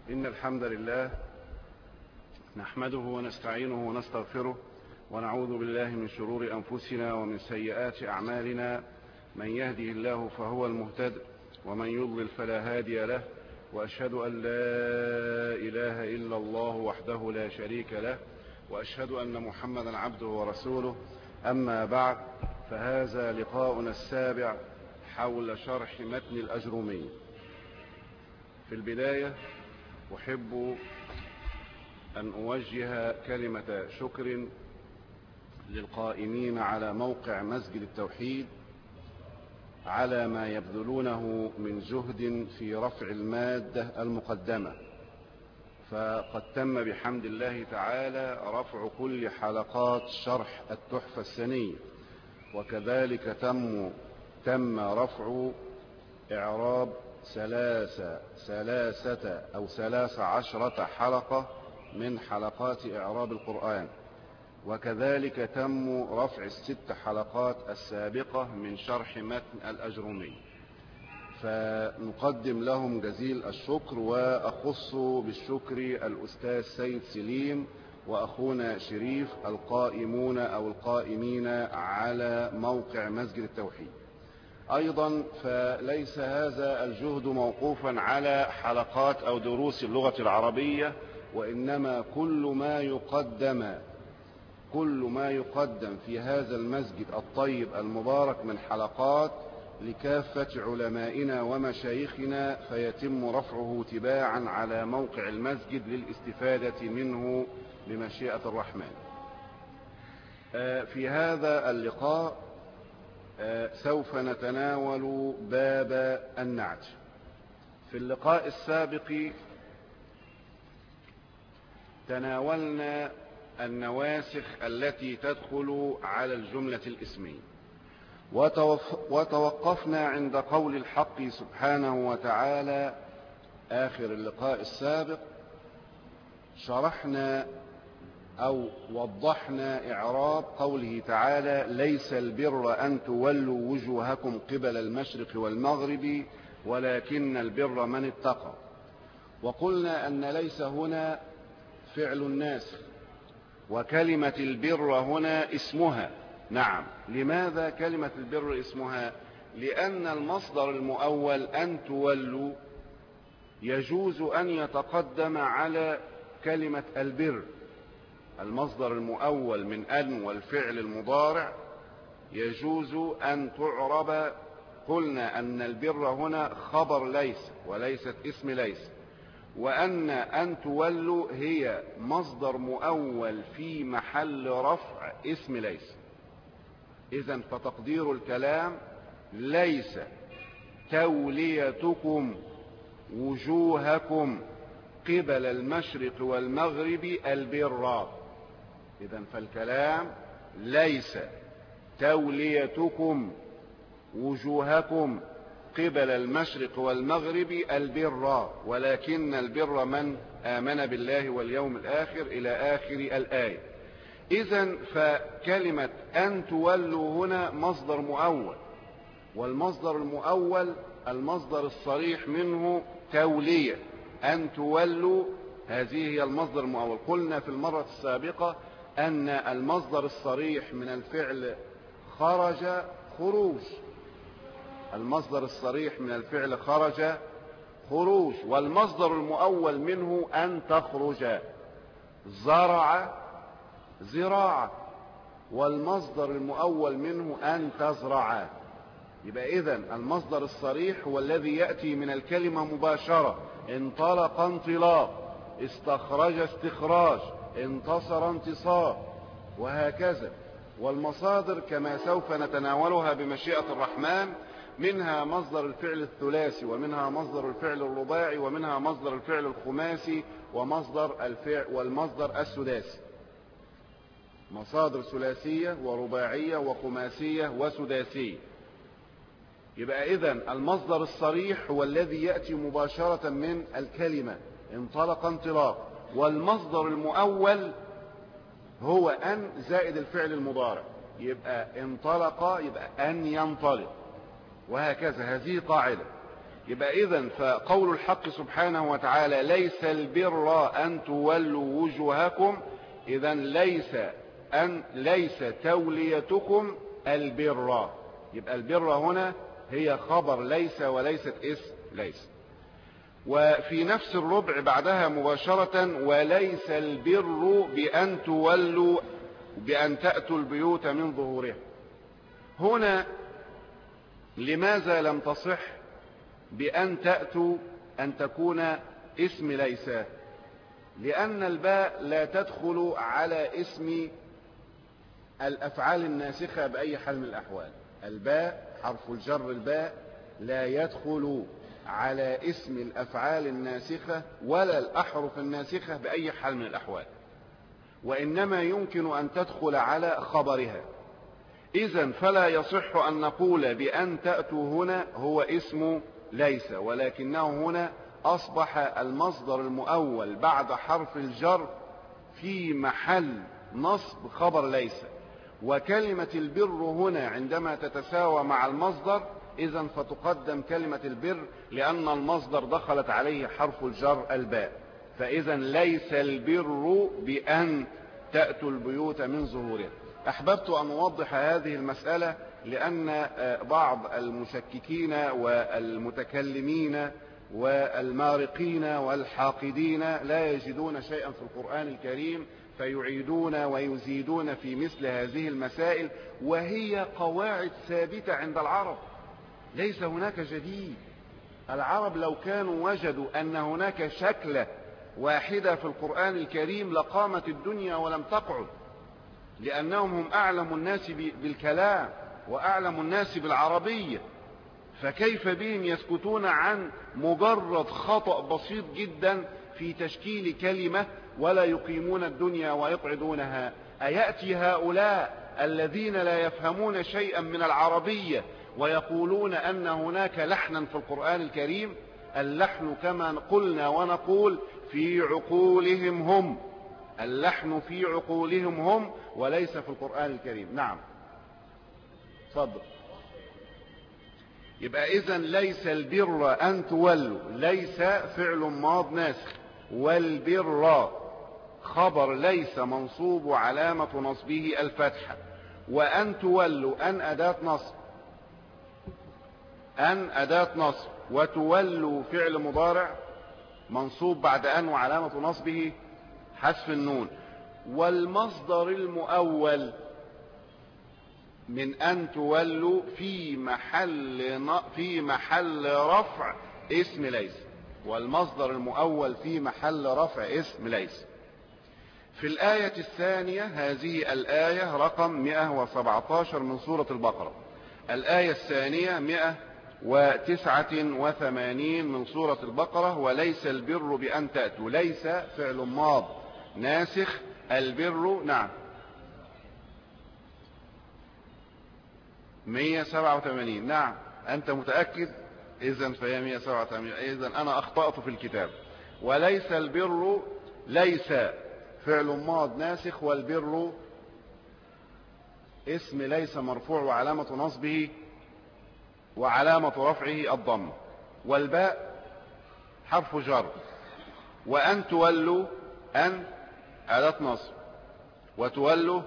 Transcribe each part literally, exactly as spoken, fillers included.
إن الحمد لله نحمده ونستعينه ونستغفره ونعوذ بالله من شرور أنفسنا ومن سيئات أعمالنا. من يهده الله فهو المهتد ومن يضلل فلا هادي له، وأشهد أن لا إله إلا الله وحده لا شريك له، وأشهد أن محمدا عبده ورسوله. أما بعد، فهذا لقاؤنا السابع حول شرح متن الأجرومي. في البداية أحب أن أوجه كلمة شكر للقائمين على موقع مسجد التوحيد على ما يبذلونه من جهد في رفع المادة المقدمة، فقد تم بحمد الله تعالى رفع كل حلقات شرح التحفة السنية، وكذلك تم تم رفع إعراب ثلاثة ثلاثة أو ثلاث عشرة حلقة من حلقات إعراب القرآن، وكذلك تم رفع الست حلقات السابقة من شرح متن الأجرومي، فنقدم لهم جزيل الشكر. وأخص بالشكر الأستاذ سيد سليم وأخونا شريف القائمون أو القائمين على موقع مسجد التوحيد. أيضا فليس هذا الجهد موقوفا على حلقات أو دروس اللغة العربية، وإنما كل ما يقدم كل ما يقدم في هذا المسجد الطيب المبارك من حلقات لكافة علمائنا ومشايخنا، فيتم رفعه تباعا على موقع المسجد للاستفادة منه بمشيئة الرحمن. في هذا اللقاء سوف نتناول باب النعت. في اللقاء السابق تناولنا النواسخ التي تدخل على الجملة الاسمية، وتوقفنا عند قول الحق سبحانه وتعالى. آخر اللقاء السابق شرحنا أو وضحنا إعراب قوله تعالى: ليس البر أن تولوا وجوهكم قبل المشرق والمغرب ولكن البر من اتقى. وقلنا أن ليس هنا فعل الناسخ، وكلمة البر هنا اسمها. نعم، لماذا كلمة البر اسمها؟ لأن المصدر المؤول أن تولوا يجوز أن يتقدم على كلمة البر. المصدر المؤول من أن والفعل المضارع يجوز أن تعرب. قلنا أن البر هنا خبر ليس وليست اسم ليس، وأن أن تولوا هي مصدر مؤول في محل رفع اسم ليس. إذن فتقدير الكلام: ليس توليتكم وجوهكم قبل المشرق والمغرب البر. إذن فالكلام: ليس توليتكم وجوهكم قبل المشرق والمغرب البر ولكن البر من آمن بالله واليوم الآخر إلى آخر الآية. إذن فكلمة أن تولوا هنا مصدر مؤول، والمصدر المؤول المصدر الصريح منه تولية. أن تولوا هذه هي المصدر المؤول. قلنا في المرة السابقة أن المصدر الصريح من الفعل خرج خروج، المصدر الصريح من الفعل خرج خروج، والمصدر المؤول منه أن تخرج. زرع زراعة، والمصدر المؤول منه أن تزرع. يبقى إذن المصدر الصريح هو الذي يأتي من الكلمة مباشرة. انطلق انطلاق، استخرج استخراج، انتصر انتصار، وهكذا. والمصادر كما سوف نتناولها بمشيئة الرحمن منها مصدر الفعل الثلاثي، ومنها مصدر الفعل الرباعي، ومنها مصدر الفعل الخماسي، ومصدر الفعل والمصدر السداسي. مصادر ثلاثية ورباعية وخماسية وسداسية. يبقى إذن المصدر الصريح هو الذي يأتي مباشرة من الكلمة انطلق انطلاق، والمصدر المؤول هو أن زائد الفعل المضارع. يبقى انطلق يبقى أن ينطلق، وهكذا. هذه قاعدة. يبقى إذن فقول الحق سبحانه وتعالى ليس البر أن تولوا وجوهكم، إذن ليس أن ليس توليتكم البر. يبقى البر هنا هي خبر ليس وليست اسم ليس. وفي نفس الربع بعدها مباشرة وليس البر بأن تولوا بأن تأتوا البيوت من ظهورها. هنا لماذا لم تصح بأن تأتوا أن تكون اسم ليس؟ لأن الباء لا تدخل على اسم الأفعال الناسخة بأي حال من الأحوال. الباء حرف الجر الباء لا يدخل على اسم الأفعال الناسخة ولا الأحرف الناسخة بأي حال من الأحوال، وإنما يمكن أن تدخل على خبرها. إذن فلا يصح أن نقول بأن تأتوا هنا هو اسم ليس، ولكنه هنا أصبح المصدر المؤول بعد حرف الجر في محل نصب خبر ليس. وكلمة البر هنا عندما تتساوى مع المصدر إذن فتقدم كلمة البر، لأن المصدر دخلت عليه حرف الجر الباء. فإذن ليس البر بأن تأتوا البيوت من ظهورها. أحببت أن أوضح هذه المسألة لأن بعض المشككين والمتكلمين والمارقين والحاقدين لا يجدون شيئا في القرآن الكريم فيعيدون ويزيدون في مثل هذه المسائل، وهي قواعد ثابتة عند العرب، ليس هناك جديد. العرب لو كانوا وجدوا أن هناك شكلة واحدة في القرآن الكريم لقامت الدنيا ولم تقعد، لأنهم هم أعلم الناس بالكلام وأعلم الناس بالعربية، فكيف بهم يسكتون عن مجرد خطأ بسيط جدا في تشكيل كلمة ولا يقيمون الدنيا ويقعدونها؟ أيأتي هؤلاء الذين لا يفهمون شيئا من العربية ويقولون أن هناك لحنا في القرآن الكريم؟ اللحن كما قلنا ونقول في عقولهم هم، اللحن في عقولهم هم وليس في القرآن الكريم. نعم تفضل. يبقى إذن ليس البر أن تولوا، ليس فعل ماض ناسخ، والبر خبر ليس منصوب علامة نصبه الفتحة، وأن تولوا أن أداة نصب، أن أداة نصب، وتولوا فعل مضارع منصوب بعد أن وعلامة نصبه حذف النون. والمصدر المؤول من أن تولوا في محل في محل رفع اسم ليس، والمصدر المؤول في محل رفع اسم ليس. في الآية الثانية، هذه الآية رقم مئة وسبعة عشر من سورة البقرة، الآية الثانية مئة وتسعة وثمانين من سورة البقرة، وليس البر بأن تأتوا، ليس فعل ماض ناسخ، البر نعم مئة وسبعة وثمانين. نعم أنت متأكد؟ إذن فهي مئة وسبعة وثمانين، إذن أنا أخطأت في الكتاب. وليس البر، ليس فعل ماض ناسخ، والبر اسم ليس مرفوع وعلامة نصبه وعلامة رفعه الضم، والباء حرف جر، وأن تولوا أن أداة نصب، وتولوا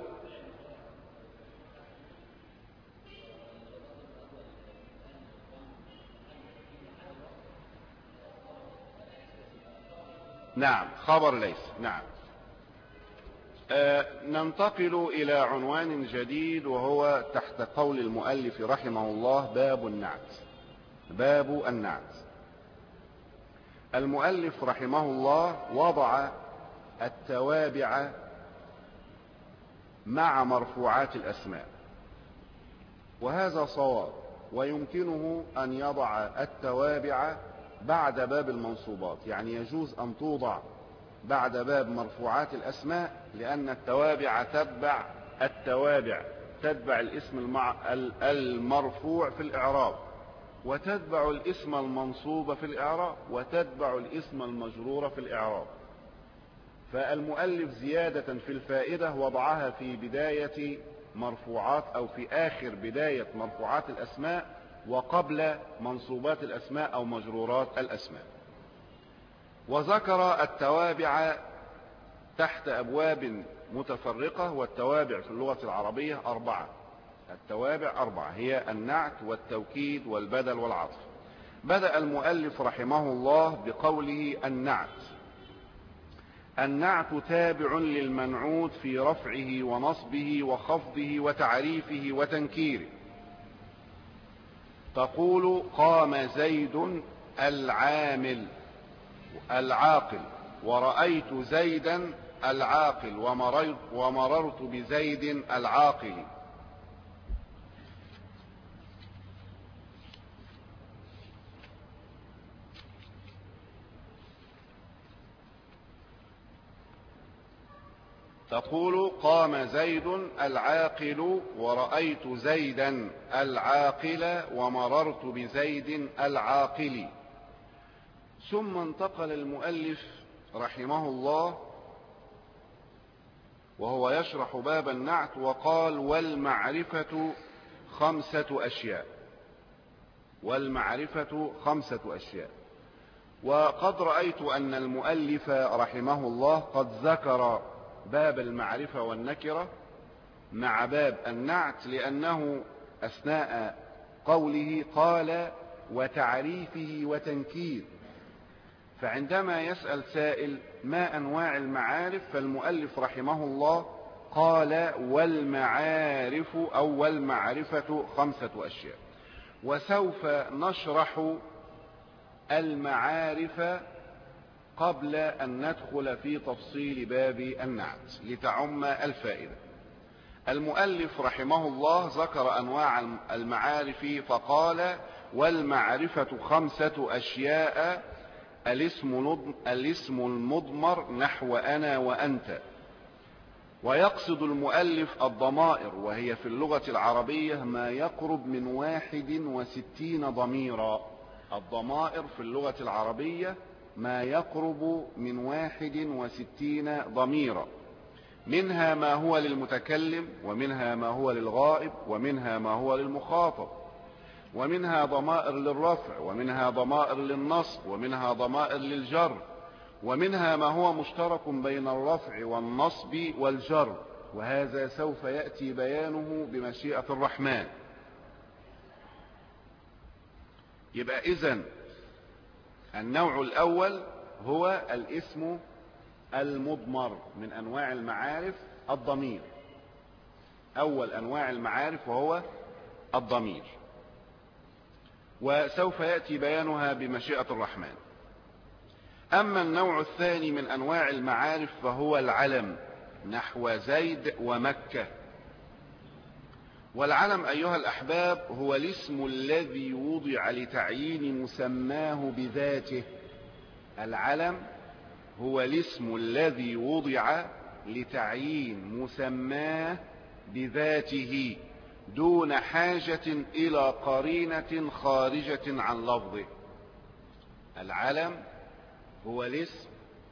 نعم خبر ليس. نعم آه ننتقل إلى عنوان جديد، وهو تحت قول المؤلف رحمه الله باب النعت. باب النعت. المؤلف رحمه الله وضع التوابع مع مرفوعات الأسماء، وهذا صواب، ويمكنه أن يضع التوابع بعد باب المنصوبات، يعني يجوز أن توضع بعد باب مرفوعات الأسماء، لأن التوابع تتبع التوابع تتبع الاسم المع... المرفوع في الإعراب، وتتبع الاسم المنصوب في الإعراب، وتتبع الاسم المجرور في الإعراب. فالمؤلف زيادة في الفائدة وضعها في بداية مرفوعات أو في آخر بداية مرفوعات الأسماء، وقبل منصوبات الأسماء أو مجرورات الأسماء. وذكر التوابع تحت أبواب متفرقة، والتوابع في اللغة العربية أربعة. التوابع أربعة هي النعت والتوكيد والبدل والعطف. بدأ المؤلف رحمه الله بقوله النعت. النعت تابع للمنعوت في رفعه ونصبه وخفضه وتعريفه وتنكيره. تقول قام زيد العامل العاقل، ورأيت زيدا العاقل، ومررت, ومررت بزيد العاقل. تقول قام زيد العاقل، ورأيت زيدا العاقل، ومررت بزيد العاقل. ثم انتقل المؤلف رحمه الله وهو يشرح باب النعت وقال والمعرفة خمسة أشياء. والمعرفة خمسة أشياء. وقد رأيت أن المؤلف رحمه الله قد ذكر باب المعرفة والنكرة مع باب النعت، لأنه أثناء قوله قال وتعريفه وتنكير. فعندما يسأل سائل ما أنواع المعارف، فالمؤلف رحمه الله قال والمعارف أو والمعرفة خمسة أشياء. وسوف نشرح المعارف قبل أن ندخل في تفصيل باب النعت لتعم الفائدة. المؤلف رحمه الله ذكر أنواع المعارف فقال والمعرفة خمسة أشياء: الاسم الاسم المضمر نحو أنا وأنت. ويقصد المؤلف الضمائر، وهي في اللغة العربية ما يقرب من واحد وستين ضميرا. الضمائر في اللغة العربية ما يقرب من واحد وستين ضميرا، منها ما هو للمتكلم، ومنها ما هو للغائب، ومنها ما هو للمخاطب، ومنها ضمائر للرفع، ومنها ضمائر للنصب، ومنها ضمائر للجر، ومنها ما هو مشترك بين الرفع والنصب والجر، وهذا سوف يأتي بيانه بمشيئة الرحمن. يبقى إذن النوع الأول هو الاسم المضمر من أنواع المعارف الضمير. أول أنواع المعارف وهو الضمير، وسوف يأتي بيانها بمشيئة الرحمن. أما النوع الثاني من أنواع المعارف فهو العلم نحو زيد ومكة. والعلم أيها الأحباب هو الاسم الذي وضع لتعيين مسماه بذاته. العلم هو الاسم الذي وضع لتعيين مسماه بذاته دون حاجة إلى قرينة خارجة عن لفظه. العلم هو الاسم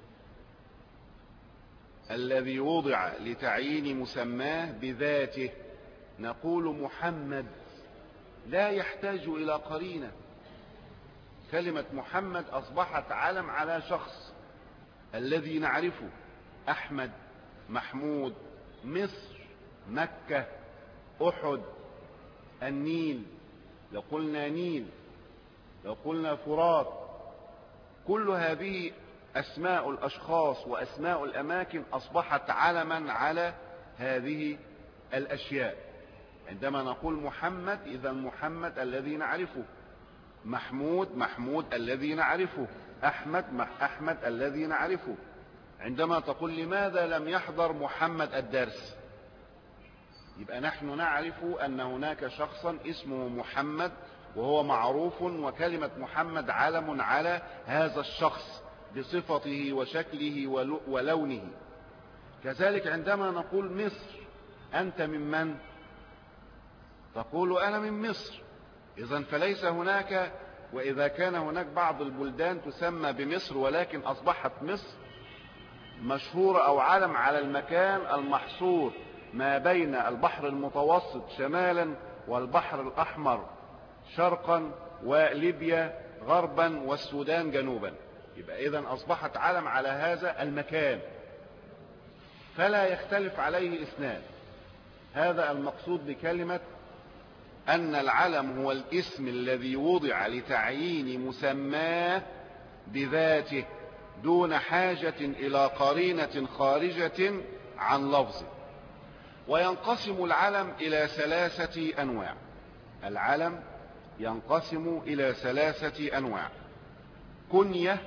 الذي وضع لتعيين مسماه بذاته. نقول محمد لا يحتاج إلى قرينة. كلمة محمد أصبحت علم على شخص الذي نعرفه: أحمد، محمود، مصر، مكة، أحد، النيل، لو قلنا نيل، لو قلنا فرات. كل هذه أسماء الأشخاص وأسماء الأماكن أصبحت علما على هذه الأشياء. عندما نقول محمد إذا محمد الذي نعرفه، محمود محمود الذي نعرفه، أحمد أحمد الذي نعرفه. عندما تقول لماذا لم يحضر محمد الدرس، يبقى نحن نعرف أن هناك شخصا اسمه محمد وهو معروف، وكلمة محمد علم على هذا الشخص بصفته وشكله ولونه. كذلك عندما نقول مصر، أنت من من؟ تقول أنا من مصر. إذن فليس هناك، وإذا كان هناك بعض البلدان تسمى بمصر ولكن أصبحت مصر مشهورة أو علم على المكان المحصور ما بين البحر المتوسط شمالا والبحر الأحمر شرقا وليبيا غربا والسودان جنوبا. يبقى إذن أصبحت علم على هذا المكان فلا يختلف عليه اثنان. هذا المقصود بكلمة أن العلم هو الاسم الذي وضع لتعيين مسماه بذاته دون حاجة إلى قرينة خارجة عن لفظه. وينقسم العلم إلى ثلاثة أنواع. العلم ينقسم إلى ثلاثة أنواع: كنية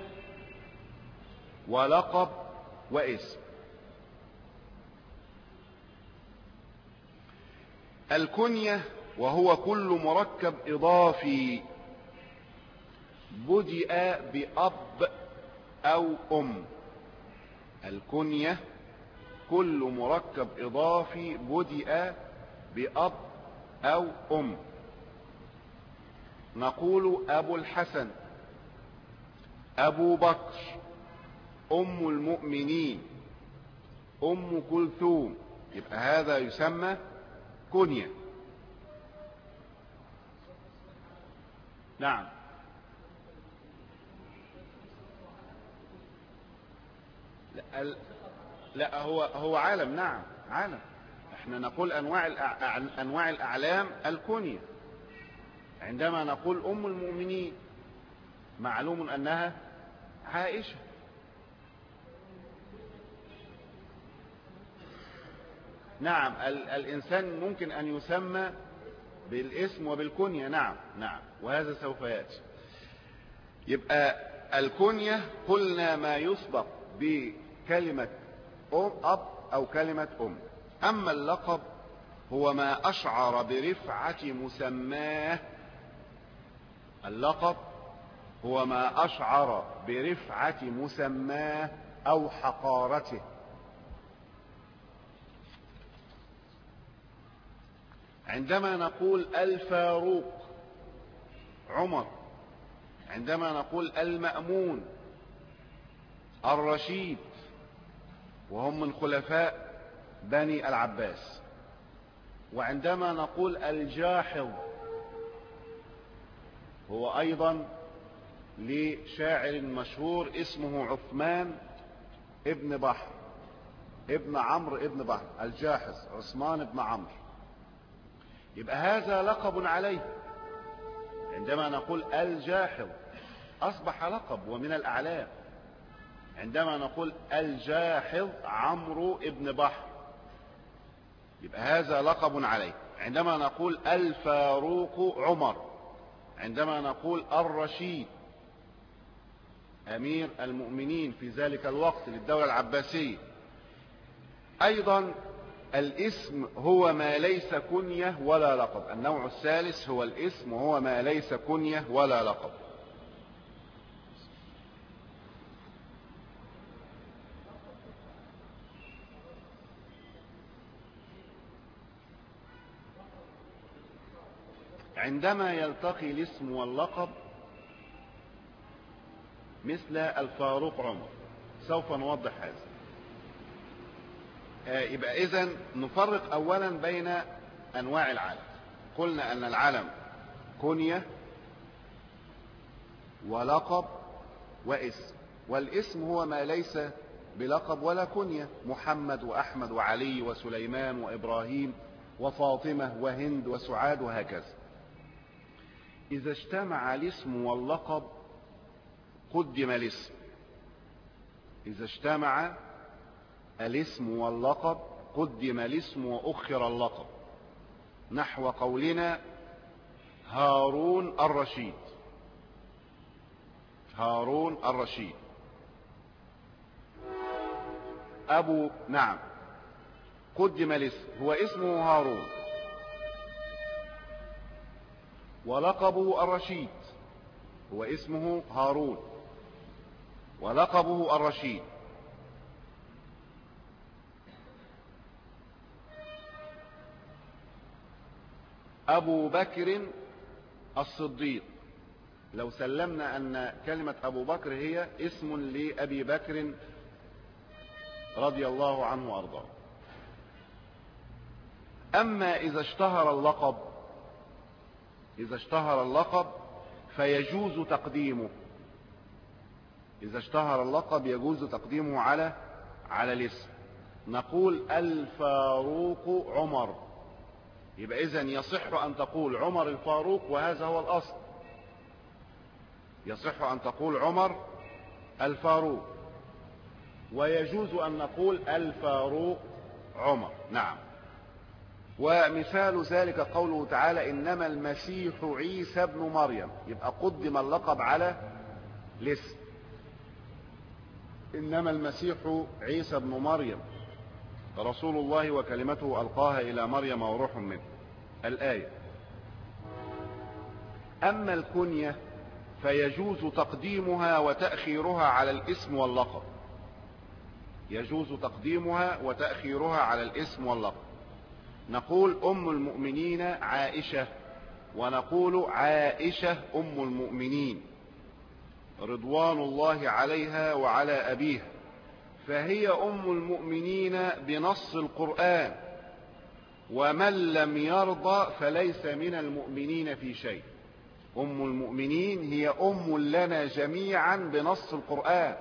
ولقب واسم. الكنية وهو كل مركب إضافي بدأ بأب أو أم. الكنية كل مركب إضافي بدأ بأب أو أم. نقول أبو الحسن، أبو بكر، أم المؤمنين، أم كلثوم. يبقى هذا يسمى كنية. نعم. لا, لا هو هو عالم. نعم عالم. احنا نقول انواع انواع الاعلام الكنية. عندما نقول ام المؤمنين معلوم انها عائشة. نعم الانسان ممكن ان يسمى بالاسم وبالكنية. نعم نعم وهذا سوف يأتي. يبقى الكنية قلنا ما يسبق بكلمة أم أب أو كلمة أم. أما اللقب هو ما أشعر برفعة مسماه. اللقب هو ما أشعر برفعة مسماه أو حقارته. عندما نقول الفاروق عمر، عندما نقول المأمون الرشيد وهم من خلفاء بني العباس، وعندما نقول الجاحظ هو أيضا لشاعر مشهور اسمه عثمان ابن بحر ابن عمرو ابن بحر، الجاحظ عثمان ابن عمرو. يبقى هذا لقب عليه. عندما نقول الجاحظ أصبح لقب ومن الأعلام. عندما نقول الجاحظ عمرو ابن بحر يبقى هذا لقب عليه. عندما نقول الفاروق عمر، عندما نقول الرشيد أمير المؤمنين في ذلك الوقت للدولة العباسية. أيضا الاسم هو ما ليس كنية ولا لقب. النوع الثالث هو الاسم وهو ما ليس كنية ولا لقب. عندما يلتقي الاسم واللقب مثل الفاروق عمر سوف نوضح هذا. يبقى إذن نفرق أولا بين أنواع العلم. قلنا أن العلم كنية ولقب واسم، والاسم هو ما ليس بلقب ولا كنية، محمد وأحمد وعلي وسليمان وإبراهيم وفاطمة وهند وسعاد وهكذا. إذا اجتمع الاسم واللقب قدم الاسم. إذا اجتمع الاسم واللقب قدم الاسم وأخر اللقب، نحو قولنا هارون الرشيد. هارون الرشيد أبو نعم قدم الاسم، هو اسمه هارون ولقبه الرشيد، هو اسمه هارون ولقبه الرشيد. أبو بكر الصديق، لو سلمنا أن كلمة أبو بكر هي اسم لأبي بكر رضي الله عنه وأرضاه. أما إذا اشتهر اللقب إذا اشتهر اللقب فيجوز تقديمه، إذا اشتهر اللقب يجوز تقديمه على على الاسم. نقول الفاروق عمر، يبقى إذن يصح أن تقول عمر الفاروق، وهذا هو الأصل. يصح أن تقول عمر الفاروق، ويجوز أن نقول الفاروق عمر. نعم. ومثال ذلك قوله تعالى إنما المسيح عيسى ابن مريم، يبقى قدم اللقب على الاسم. إنما المسيح عيسى ابن مريم رسول الله وكلمته ألقاها إلى مريم وروح منه، الآية. أما الكنية فيجوز تقديمها وتأخيرها على الاسم واللقب، يجوز تقديمها وتأخيرها على الاسم واللقب. نقول أم المؤمنين عائشة، ونقول عائشة أم المؤمنين رضوان الله عليها وعلى أبيها، فهي أم المؤمنين بنص القرآن، ومن لم يرضى فليس من المؤمنين في شيء. أم المؤمنين هي أم لنا جميعا بنص القرآن،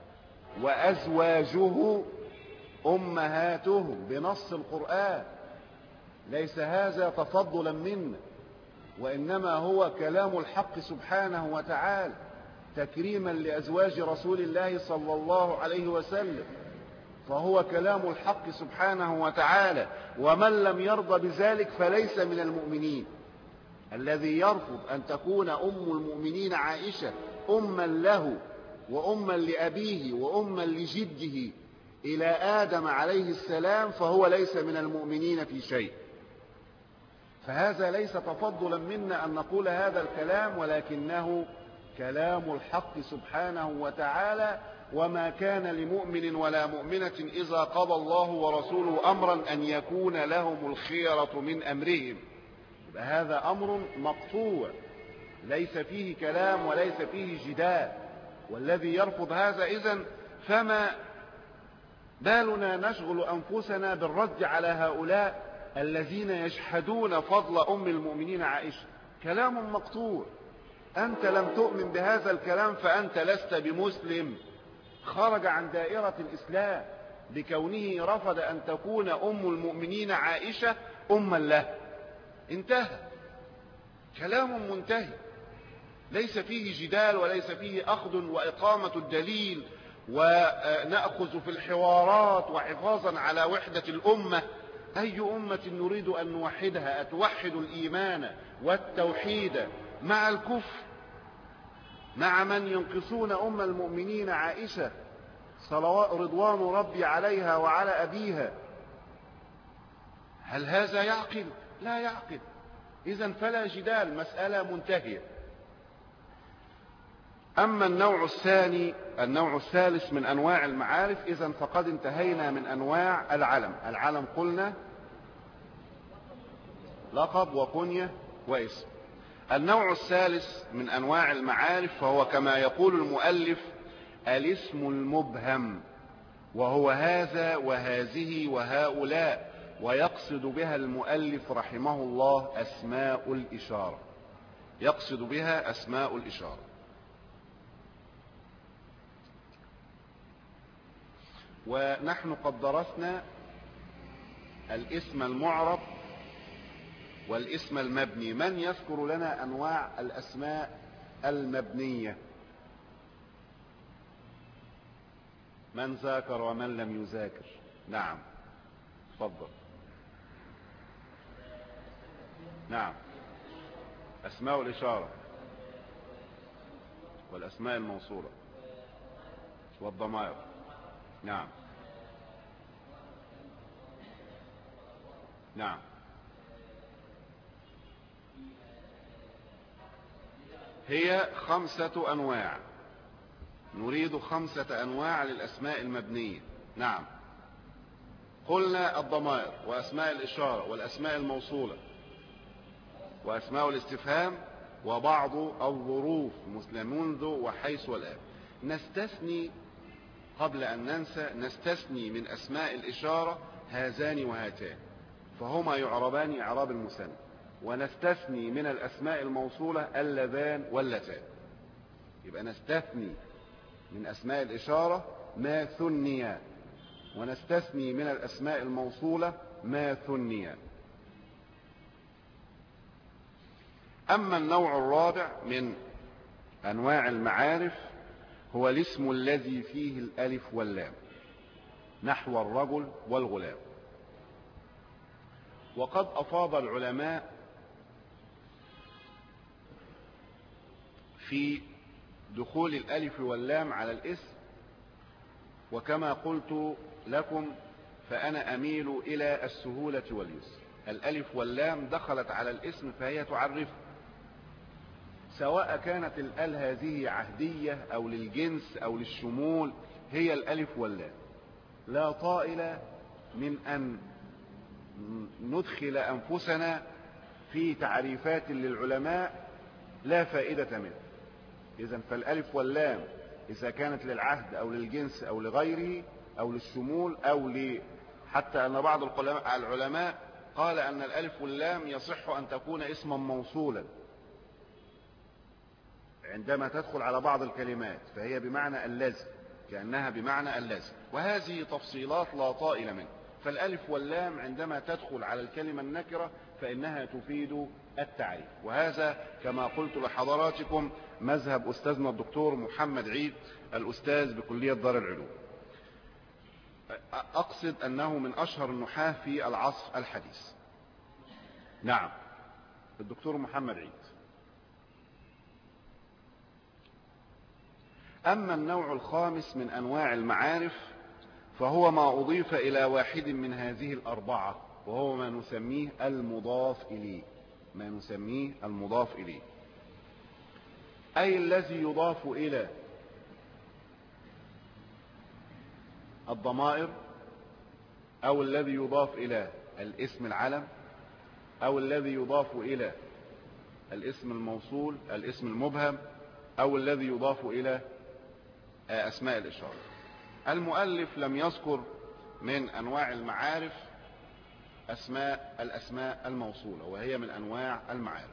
وأزواجه أمهاتهم بنص القرآن. ليس هذا تفضلا منا، وإنما هو كلام الحق سبحانه وتعالى تكريما لأزواج رسول الله صلى الله عليه وسلم، فهو كلام الحق سبحانه وتعالى. ومن لم يرضى بذلك فليس من المؤمنين. الذي يرفض أن تكون أم المؤمنين عائشة أما له وأما لأبيه وأما لجده إلى آدم عليه السلام فهو ليس من المؤمنين في شيء. فهذا ليس تفضلا منا أن نقول هذا الكلام، ولكنه كلام الحق سبحانه وتعالى. وما كان لمؤمن ولا مؤمنة إذا قضى الله ورسوله أمرا أن يكون لهم الخيرة من أمرهم. يبقى هذا أمر مقطوع ليس فيه كلام وليس فيه جدال. والذي يرفض هذا إذن فما بالنا نشغل أنفسنا بالرد على هؤلاء الذين يجحدون فضل أم المؤمنين عائشة؟ كلام مقطوع. أنت لم تؤمن بهذا الكلام فأنت لست بمسلم، خرج عن دائرة الإسلام بكونه رفض أن تكون أم المؤمنين عائشة أما له. انتهى، كلام منتهي، ليس فيه جدال وليس فيه أخذ وإقامة الدليل ونأخذ في الحوارات وحفاظا على وحدة الأمة. أي أمة نريد أن نوحدها؟ أتوحد الإيمان والتوحيد مع الكفر، مع من ينقصون أم المؤمنين عائشة صلوات رضوان ربي عليها وعلى أبيها؟ هل هذا يعقل؟ لا يعقل. إذن فلا جدال، مسألة منتهية. أما النوع الثاني، النوع الثالث من أنواع المعارف، إذن فقد انتهينا من أنواع العلم. العلم قلنا لقب وكنية واسم. النوع الثالث من أنواع المعارف فهو كما يقول المؤلف الاسم المبهم، وهو هذا وهذه وهؤلاء، ويقصد بها المؤلف رحمه الله أسماء الإشارة، يقصد بها أسماء الإشارة. ونحن قد درسنا الاسم المعرب والاسم المبني. من يذكر لنا أنواع الأسماء المبنية؟ من ذاكر ومن لم يذاكر؟ نعم، تفضل. نعم، أسماء الإشارة والأسماء الموصولة والضمائر. نعم نعم هي خمسة أنواع، نريد خمسة أنواع للأسماء المبنية. نعم، قلنا الضمائر وأسماء الإشارة والأسماء الموصولة وأسماء الاستفهام وبعض الظروف مثل منذ وحيث والآن. نستثني قبل أن ننسى، نستثني من أسماء الإشارة هذان وهاتان، فهما يعربان إعراب المثنى. ونستثني من الأسماء الموصولة اللذان واللتان. يبقى نستثني من أسماء الإشارة ما ثني، ونستثني من الأسماء الموصولة ما ثني. أما النوع الرابع من أنواع المعارف هو الاسم الذي فيه الألف واللام، نحو الرجل والغلام. وقد أفاض العلماء في دخول الألف واللام على الاسم، وكما قلت لكم فأنا أميل إلى السهولة واليسر. الألف واللام دخلت على الاسم فهي تعرف، سواء كانت الأل هذه عهدية أو للجنس أو للشمول، هي الألف واللام. لا طائل من أن ندخل أنفسنا في تعريفات للعلماء لا فائدة منه. إذن فالألف واللام إذا كانت للعهد أو للجنس أو لغيره أو للشمول أو ل... حتى أن بعض العلماء قال أن الألف واللام يصح أن تكون اسما موصولا عندما تدخل على بعض الكلمات، فهي بمعنى اللازم، كأنها بمعنى اللازم. وهذه تفصيلات لا طائل منها. فالألف واللام عندما تدخل على الكلمة النكرة فإنها تفيد التعريف. وهذا كما قلت لحضراتكم مذهب أستاذنا الدكتور محمد عيد الأستاذ بكلية دار العلوم. أقصد أنه من أشهر النحاة في العصر الحديث. نعم، الدكتور محمد عيد. أما النوع الخامس من أنواع المعارف فهو ما أضيف إلى واحد من هذه الأربعة، وهو ما نسميه المضاف إليه. ما نسميه المضاف إليه أي الذي يضاف إلى الضمائر، أو الذي يضاف إلى الاسم العلم، أو الذي يضاف إلى الاسم الموصول الاسم المبهم، أو الذي يضاف إلى أسماء الإشارة. المؤلف لم يذكر من أنواع المعارف أسماء الأسماء الموصولة، وهي من أنواع المعارف.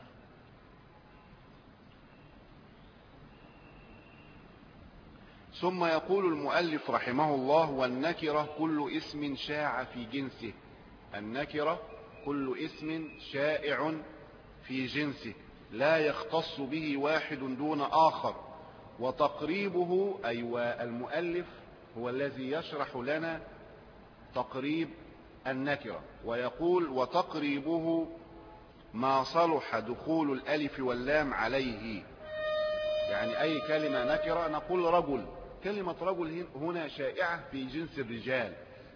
ثم يقول المؤلف رحمه الله: والنكرة كل اسم شاع في جنسه. النكرة كل اسم شائع في جنسه لا يختص به واحد دون آخر. وتقريبه، أيوة المؤلف هو الذي يشرح لنا تقريب النكرة، ويقول: وتقريبه ما صلح دخول الألف واللام عليه. يعني أي كلمة نكرة نقول رجل. كلمة رجل هنا شائعة في جنس الرجال،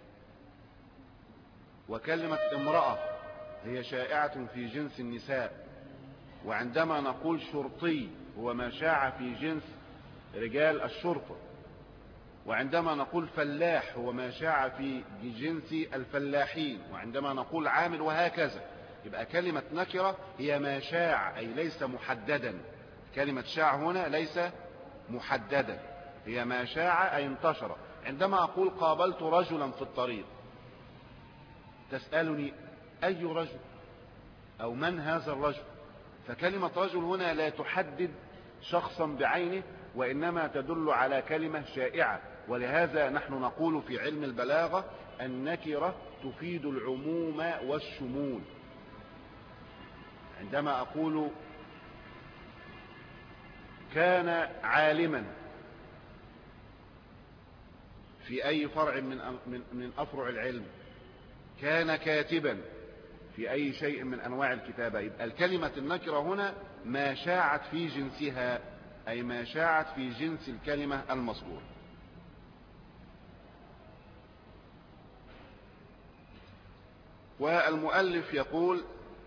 وكلمة امرأة هي شائعة في جنس النساء. وعندما نقول شرطي هو ما شاع في جنس رجال الشرطة. وعندما نقول فلاح هو ما شاع في جنس الفلاحين. وعندما نقول عامل، وهكذا. يبقى كلمة نكرة هي ما شاع، أي ليس محددا. كلمة شاع هنا ليس محددا، هي ما شاع أي انتشر. عندما أقول قابلت رجلا في الطريق، تسألني أي رجل أو من هذا الرجل؟ فكلمة رجل هنا لا تحدد شخصا بعينه، وإنما تدل على كلمة شائعة. ولهذا نحن نقول في علم البلاغة: النكرة تفيد العموم والشمول. عندما أقول كان عالما في أي فرع من من أفرع العلم، كان كاتبا في أي شيء من أنواع الكتابة، يبقى الكلمة النكرة هنا ما شاعت في جنسها، أي ما شاعت في جنس الكلمة المذكورة. والمؤلف يقول: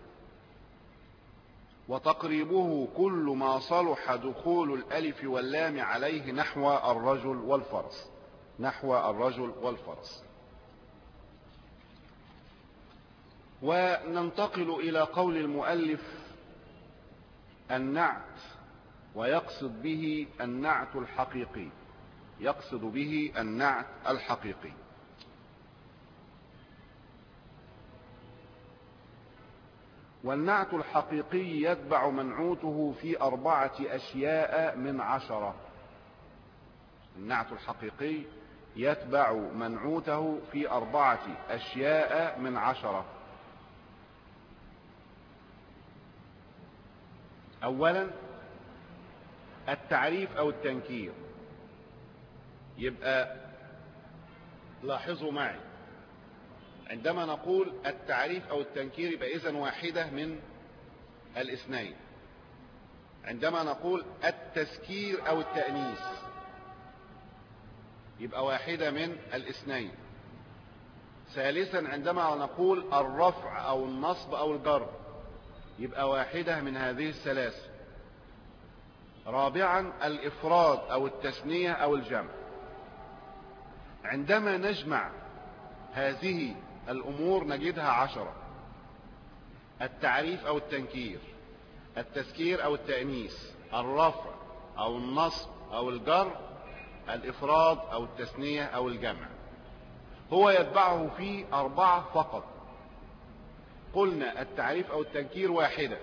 وتقريبه كل ما صلح دخول الألف واللام عليه نحو الرجل والفرس. نحو الرجل والفرس. وننتقل إلى قول المؤلف: النعت، ويقصد به النعت الحقيقي. يقصد به النعت الحقيقي. والنعت الحقيقي يتبع منعوته في أربعة أشياء من عشرة. النعت الحقيقي يتبع منعوته في أربعة أشياء من عشرة. أولا التعريف أو التنكير. يبقى لاحظوا معي، عندما نقول التعريف أو التنكير يبقى إذن واحدة من الاثنين. عندما نقول التذكير أو التأنيث يبقى واحدة من الاثنين. ثالثا عندما نقول الرفع أو النصب أو الجر يبقى واحدة من هذه الثلاث. رابعا الإفراد أو التثنية أو الجمع. عندما نجمع هذه الأمور نجدها عشرة: التعريف أو التنكير، التذكير أو التأنيث، الرفع أو النصب أو الجر، الإفراد أو التثنية أو الجمع. هو يتبعه في أربعة فقط. قلنا التعريف أو التنكير واحدة،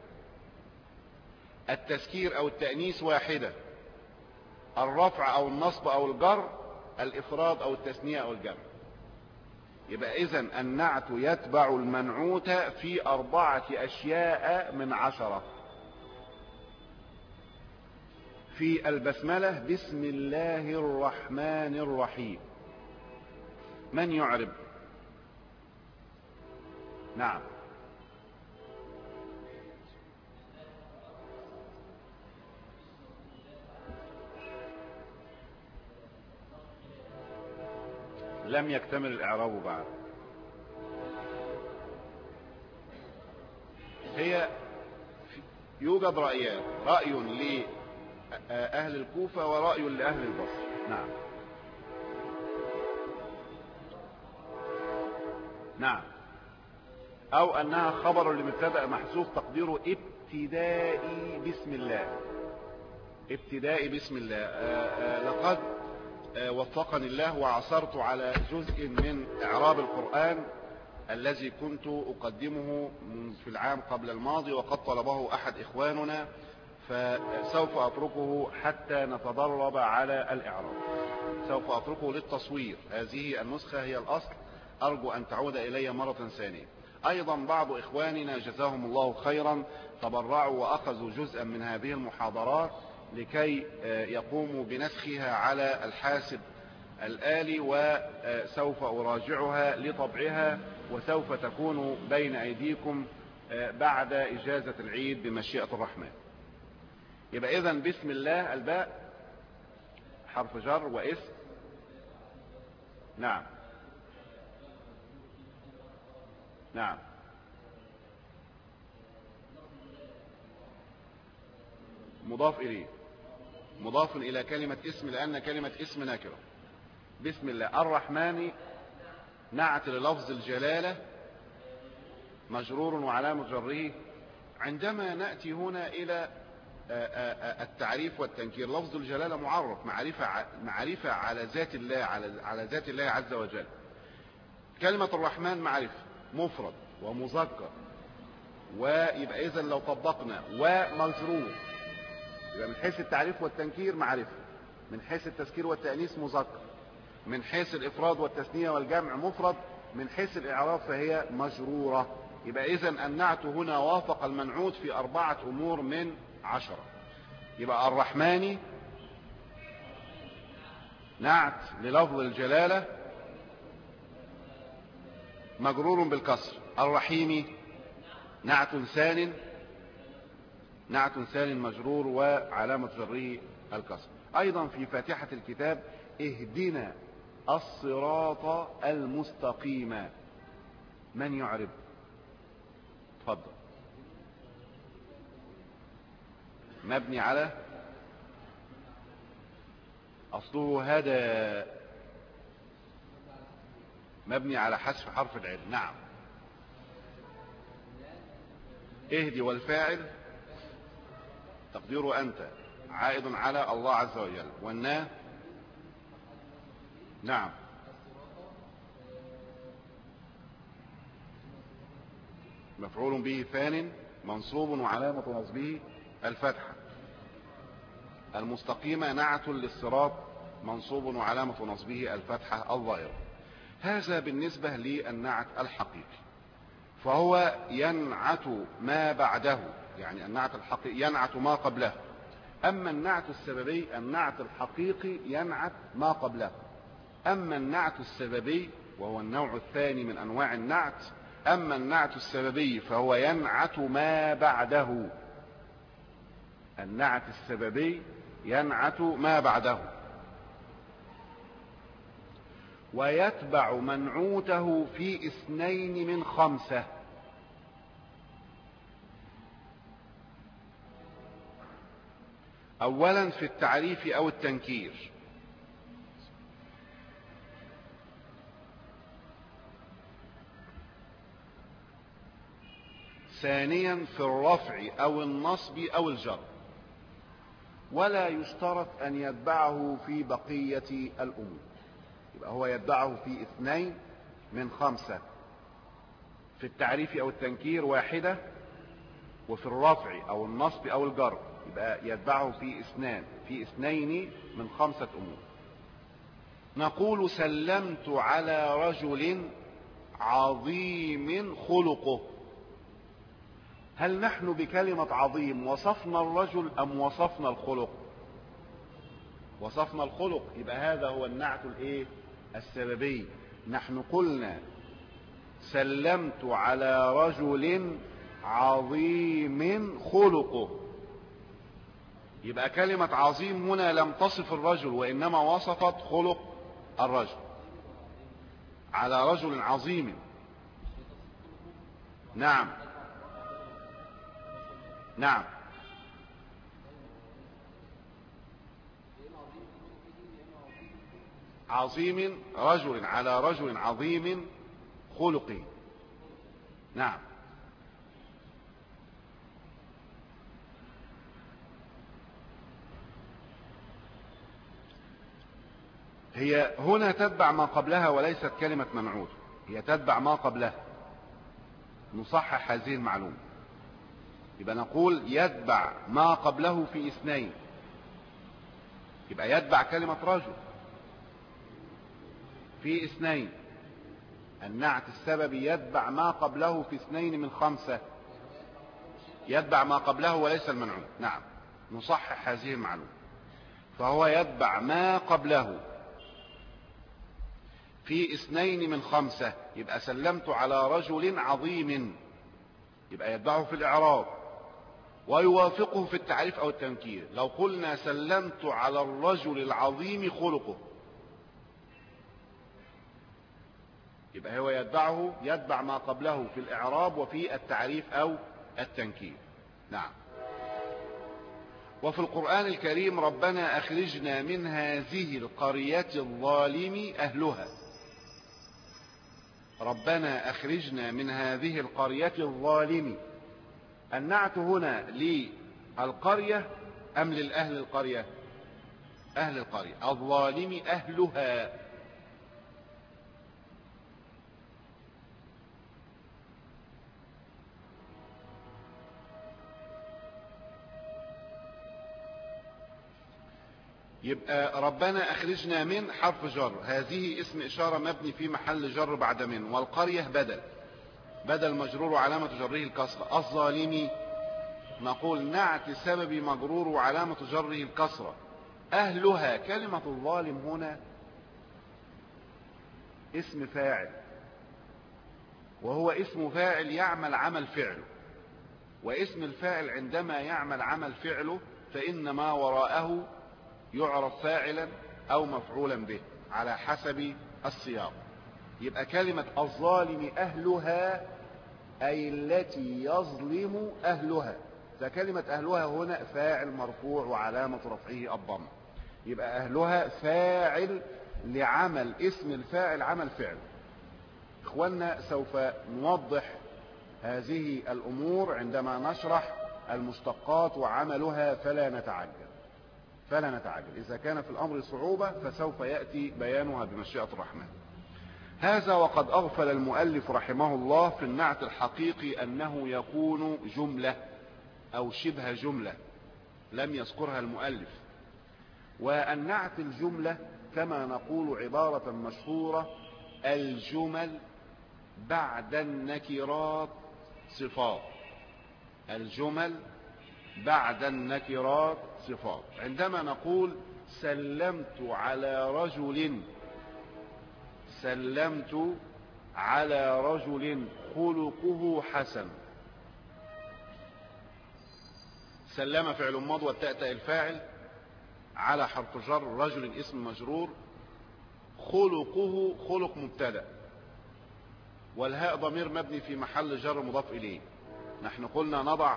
التذكير أو التأنيث واحدة، الرفع أو النصب أو الجر، الإفراد أو التثنية أو الجمع. يبقى إذن النعت يتبع المنعوت في أربعة أشياء من عشرة. في البسملة بسم الله الرحمن الرحيم، من يعرب؟ نعم. لم يكتمل الإعراب بعد. هي يوجد رأيان: رأي لأهل الكوفة ورأي لأهل البصرة. نعم نعم. أو أنها خبر لمبتدأ محذوف تقديره ابتدائي بسم الله. ابتدائي بسم الله. آآ آآ لقد وفقني الله وعثرت على جزء من إعراب القرآن الذي كنت أقدمه في العام قبل الماضي، وقد طلبه أحد إخواننا، فسوف أتركه حتى نتدرب على الإعراب. سوف أتركه للتصوير. هذه النسخة هي الأصل، أرجو أن تعود إلي مرة ثانية. أيضا بعض إخواننا جزاهم الله خيرا تبرعوا وأخذوا جزءا من هذه المحاضرات لكي يقوموا بنسخها على الحاسب الآلي، وسوف أراجعها لطبعها، وسوف تكون بين أيديكم بعد إجازة العيد بمشيئة الرحمن. يبقى إذن بسم الله الباء حرف جر واسم. نعم نعم. مضاف إليه، مضاف إلى كلمة اسم لأن كلمة اسم نكرة. بسم الله. الرحمن نعت للفظ الجلالة مجرور وعلامة جره. عندما نأتي هنا إلى التعريف والتنكير، لفظ الجلالة معرف، معرفة معرفة على ذات الله، على على ذات الله عز وجل. كلمة الرحمن معرفة مفرد ومذكر، ويبقى إذن لو طبقنا ومجرور يبقى من حيث التعريف والتنكير معرفة، من حيث التذكير والتأنيث مذكر، من حيث الإفراد والتثنية والجمع مفرد، من حيث الإعراب فهي مجرورة. يبقى إذن النعت هنا وافق المنعوت في أربعة أمور من عشرة. يبقى الرحمن نعت للفظ الجلالة مجرور بالكسر. الرحيم نعت ثان، نعت ثان مجرور وعلامة جره الكسر. أيضا في فاتحة الكتاب اهدنا الصراط المستقيم، من يعرب؟ تفضل. مبني على أصله هدى، مبني على حذف حرف العلة. نعم. اهدي والفاعل تقديره أنت عائد على الله عز وجل. والنا نعم مفعول به ثان منصوب وعلامة نصبه الفتحة. المستقيمة نعت للصراط منصوب وعلامة نصبه الفتحة الظاهرة. هذا بالنسبة للنعت الحقيقي، فهو ينعت ما بعده، يعني النعت الحقيقي ينعت ما قبله. أما النعت السببي، النعت الحقيقي ينعت ما قبله. أما النعت السببي وهو النوع الثاني من أنواع النعت، أما النعت السببي فهو ينعت ما بعده. النعت السببي ينعت ما بعده ويتبع منعوته في اثنين من خمسة. أولا في التعريف أو التنكير، ثانيا في الرفع أو النصب أو الجر، ولا يشترط أن يتبعه في بقية الأمور. يبقى هو يتبعه في اثنين من خمسة، في التعريف أو التنكير واحدة، وفي الرفع أو النصب أو الجر يبقى يتبعه في اثنان في اثنين من خمسة أمور. نقول سلمت على رجل عظيم خلقه. هل نحن بكلمة عظيم وصفنا الرجل أم وصفنا الخلق؟ وصفنا الخلق، يبقى هذا هو النعت الايه؟ السببي. نحن قلنا سلمت على رجل عظيم خلقه، يبقى كلمة عظيم هنا لم تصف الرجل وإنما وصفت خلق الرجل. على رجل عظيم، نعم نعم. عظيم رجل، على رجل عظيم خلقي، نعم. هي هنا تتبع ما قبلها وليست كلمة منعوت، هي تتبع ما قبلها. نصحح هذه المعلومة. يبقى نقول يتبع ما قبله في اثنين، يبقى يتبع كلمة رجل في اثنين. النعت السببي يتبع ما قبله في اثنين من خمسة، يتبع ما قبله وليس المنعوت، نعم. نصحح هذه المعلومة. فهو يتبع ما قبله في اثنين من خمسة. يبقى سلمت على رجل عظيم، يبقى يتبعه في الإعراب ويوافقه في التعريف أو التنكير. لو قلنا سلمت على الرجل العظيم خلقه، يبقى هو يتبعه، يتبع ما قبله في الإعراب وفي التعريف أو التنكير، نعم. وفي القرآن الكريم ربنا أخرجنا من هذه القرية الظالم أهلها. ربنا أخرجنا من هذه القرية الظالم. النعت هنا للقرية أم للأهل القرية؟ أهل القرية. الظالم أهلها. يبقى ربنا أخرجنا من حرف جر، هذه اسم إشارة مبني في محل جر بعد من، والقرية بدل بدل مجرور وعلامة جره الكسرة. الظالم نقول نعت سبب مجرور وعلامة جره الكسرة. أهلها، كلمة الظالم هنا اسم فاعل، وهو اسم فاعل يعمل عمل فعله، واسم الفاعل عندما يعمل عمل فعله فإن ما وراءه يعرف فاعلا أو مفعولا به على حسب السياق. يبقى كلمة الظالم أهلها أي التي يظلم أهلها، فكلمة أهلها هنا فاعل مرفوع وعلامة رفعه الضم. يبقى أهلها فاعل لعمل اسم الفاعل عمل فعل. إخواننا سوف نوضح هذه الأمور عندما نشرح المشتقات وعملها، فلا نتعجل فلا نتعجل إذا كان في الأمر صعوبة فسوف يأتي بيانها بمشيئة الرحمن. هذا وقد أغفل المؤلف رحمه الله في النعت الحقيقي أنه يكون جملة أو شبه جملة لم يذكرها المؤلف. والنعت الجملة كما نقول عبارة مشهورة: الجمل بعد النكرات صفات. الجمل بعد النكرات صفات. عندما نقول سلمت على رجل، سلمت على رجل خلقه حسن، سلم فعل ماضي والتاء الفاعل، على حرف جر، رجل اسم مجرور، خلقه خلق مبتدا، والهاء ضمير مبني في محل جر مضاف اليه. نحن قلنا نضع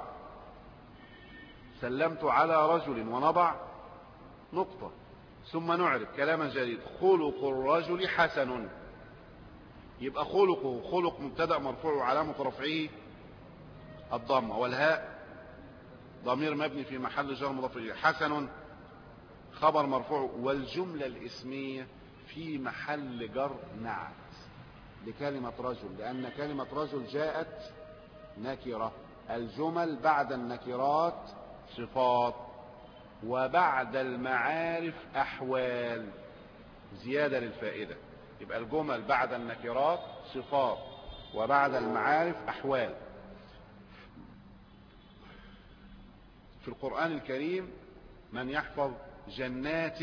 سلمت على رجل ونضع نقطة ثم نعرب كلاما جديد: خلق الرجل حسن. يبقى خلقه خلق مبتدا مرفوع علامة رفعه الضمة، والهاء ضمير مبني في محل جر مضاف اليه، حسن خبر مرفوع، والجملة الاسمية في محل جر نعت لكلمة رجل، لأن كلمة رجل جاءت نكرة. الجمل بعد النكرات صفات، وبعد المعارف أحوال، زيادة للفائدة. يبقى الجمل بعد النكرات صفات، وبعد المعارف أحوال. في القرآن الكريم من يحفظ جنات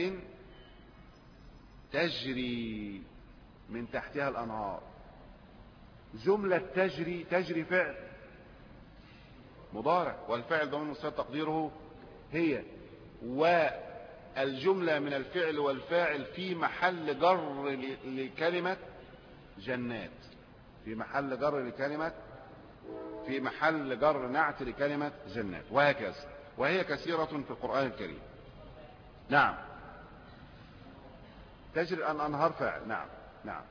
تجري من تحتها الأنهار، جملة تجري، تجري فعل مضارع، والفعل ضمير مستتر تقديره هي، والجملة من الفعل والفاعل في محل جر لكلمة جنات، في محل جر لكلمة في محل جر نعت لكلمة جنات، وهكذا. وهي كثيرة في القرآن الكريم. نعم، تجري أن أنهار فاعل. نعم نعم.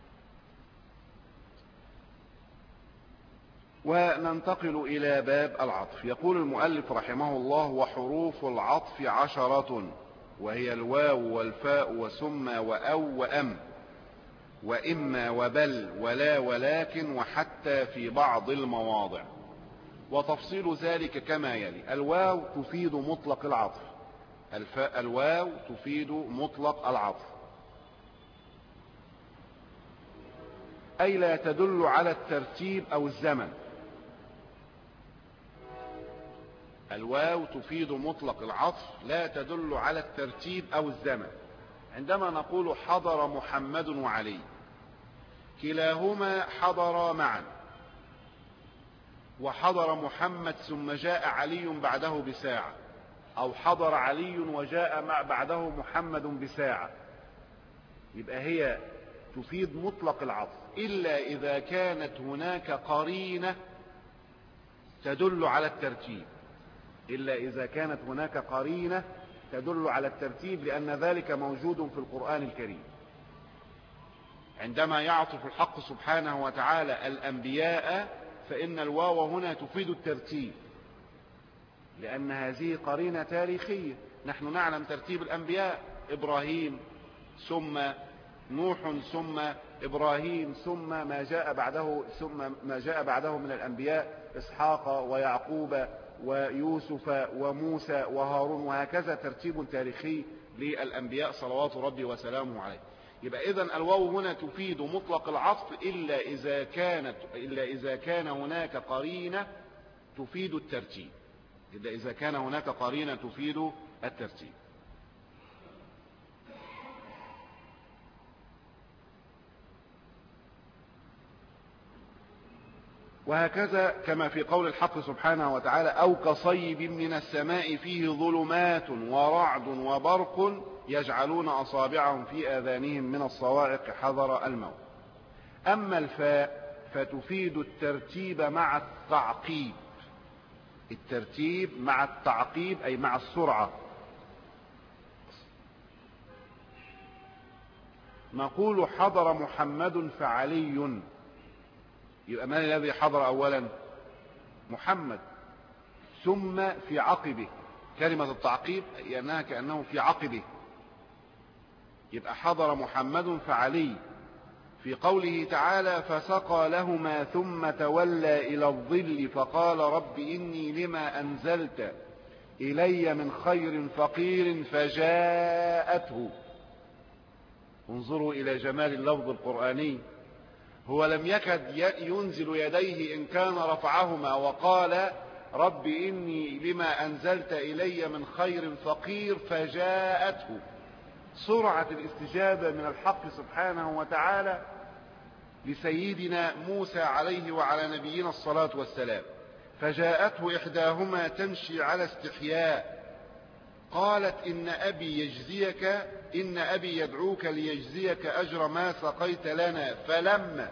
وننتقل إلى باب العطف. يقول المؤلف رحمه الله: وحروف العطف عشرة، وهي الواو والفاء وثم وأو وأم وإما وبل ولا ولكن وحتى في بعض المواضع. وتفصيل ذلك كما يلي: الواو تفيد مطلق العطف. الفاء الواو تفيد مطلق العطف، أي لا تدل على الترتيب أو الزمن. الواو تفيد مطلق العطف لا تدل على الترتيب أو الزمن. عندما نقول حضر محمد وعلي، كلاهما حضر معا، وحضر محمد ثم جاء علي بعده بساعة، أو حضر علي وجاء مع بعده محمد بساعة. يبقى هي تفيد مطلق العطف، إلا إذا كانت هناك قرينة تدل على الترتيب، إلا إذا كانت هناك قرينة تدل على الترتيب، لأن ذلك موجود في القرآن الكريم. عندما يعطف الحق سبحانه وتعالى الأنبياء فإن الواو هنا تفيد الترتيب، لأن هذه قرينة تاريخية. نحن نعلم ترتيب الأنبياء: إبراهيم ثم نوح ثم إبراهيم ثم ما جاء بعده ثم ما جاء بعده من الأنبياء: إسحاق ويعقوب ويوسف وموسى وهارون، وهكذا ترتيب تاريخي للأنبياء صلوات ربي وسلامه عليه. يبقى إذن الواو هنا تفيد مطلق العطف إلا إذا كانت إلا إذا كان هناك قرينة تفيد الترتيب، إلا إذا كان هناك قرينة تفيد الترتيب. وهكذا كما في قول الحق سبحانه وتعالى: أو كصيب من السماء فيه ظلمات ورعد وبرق يجعلون أصابعهم في آذانهم من الصواعق حذر الموت. أما الفاء فتفيد الترتيب مع التعقيب، الترتيب مع التعقيب أي مع السرعة. نقول حضر محمد فعلي، يبقى من الذي حضر أولا؟ محمد، ثم في عقبه كلمة التعقيب لأنها كأنه في عقبه، يبقى حضر محمد فعلي، في قوله تعالى فسقى لهما ثم تولى إلى الظل فقال رب إني لما أنزلت إلي من خير فقير فجاءته. انظروا إلى جمال اللفظ القرآني، هو لم يكد ينزل يديه إن كان رفعهما وقال رب إني لما أنزلت إلي من خير فقير فجاءته. سرعة الاستجابة من الحق سبحانه وتعالى لسيدنا موسى عليه وعلى نبينا الصلاة والسلام. فجاءته إحداهما تمشي على استحياء قالت إن أبي يجزيك إن أبي يدعوك ليجزيك أجر ما سقيت لنا. فلما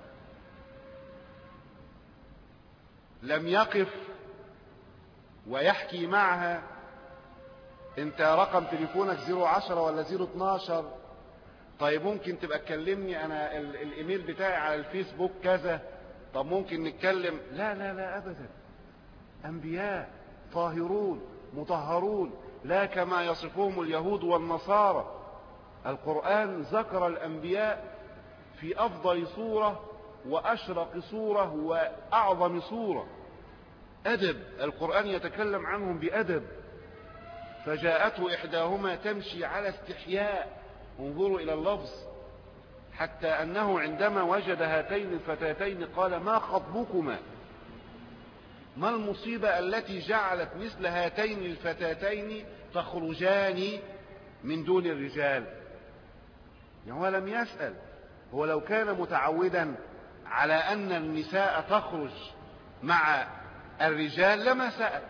لم يقف ويحكي معها انت رقم تليفونك زيرو عشرة ولا زيرو اتناشر، طيب ممكن تبقى تكلمني انا الايميل بتاعي على الفيسبوك كذا، طب ممكن نتكلم. لا لا لا ابدا، انبياء طاهرون مطهرون لا كما يصفهم اليهود والنصارى. القرآن ذكر الانبياء في افضل صورة واشرق صورة واعظم صورة. ادب، القرآن يتكلم عنهم بادب. فجاءته إحداهما تمشي على استحياء، انظروا إلى اللفظ، حتى أنه عندما وجد هاتين الفتاتين قال ما خطبكما؟ ما المصيبة التي جعلت مثل هاتين الفتاتين تخرجان من دون الرجال؟ يعني هو لم يسأل، هو لو كان متعودا على أن النساء تخرج مع الرجال لما سأل،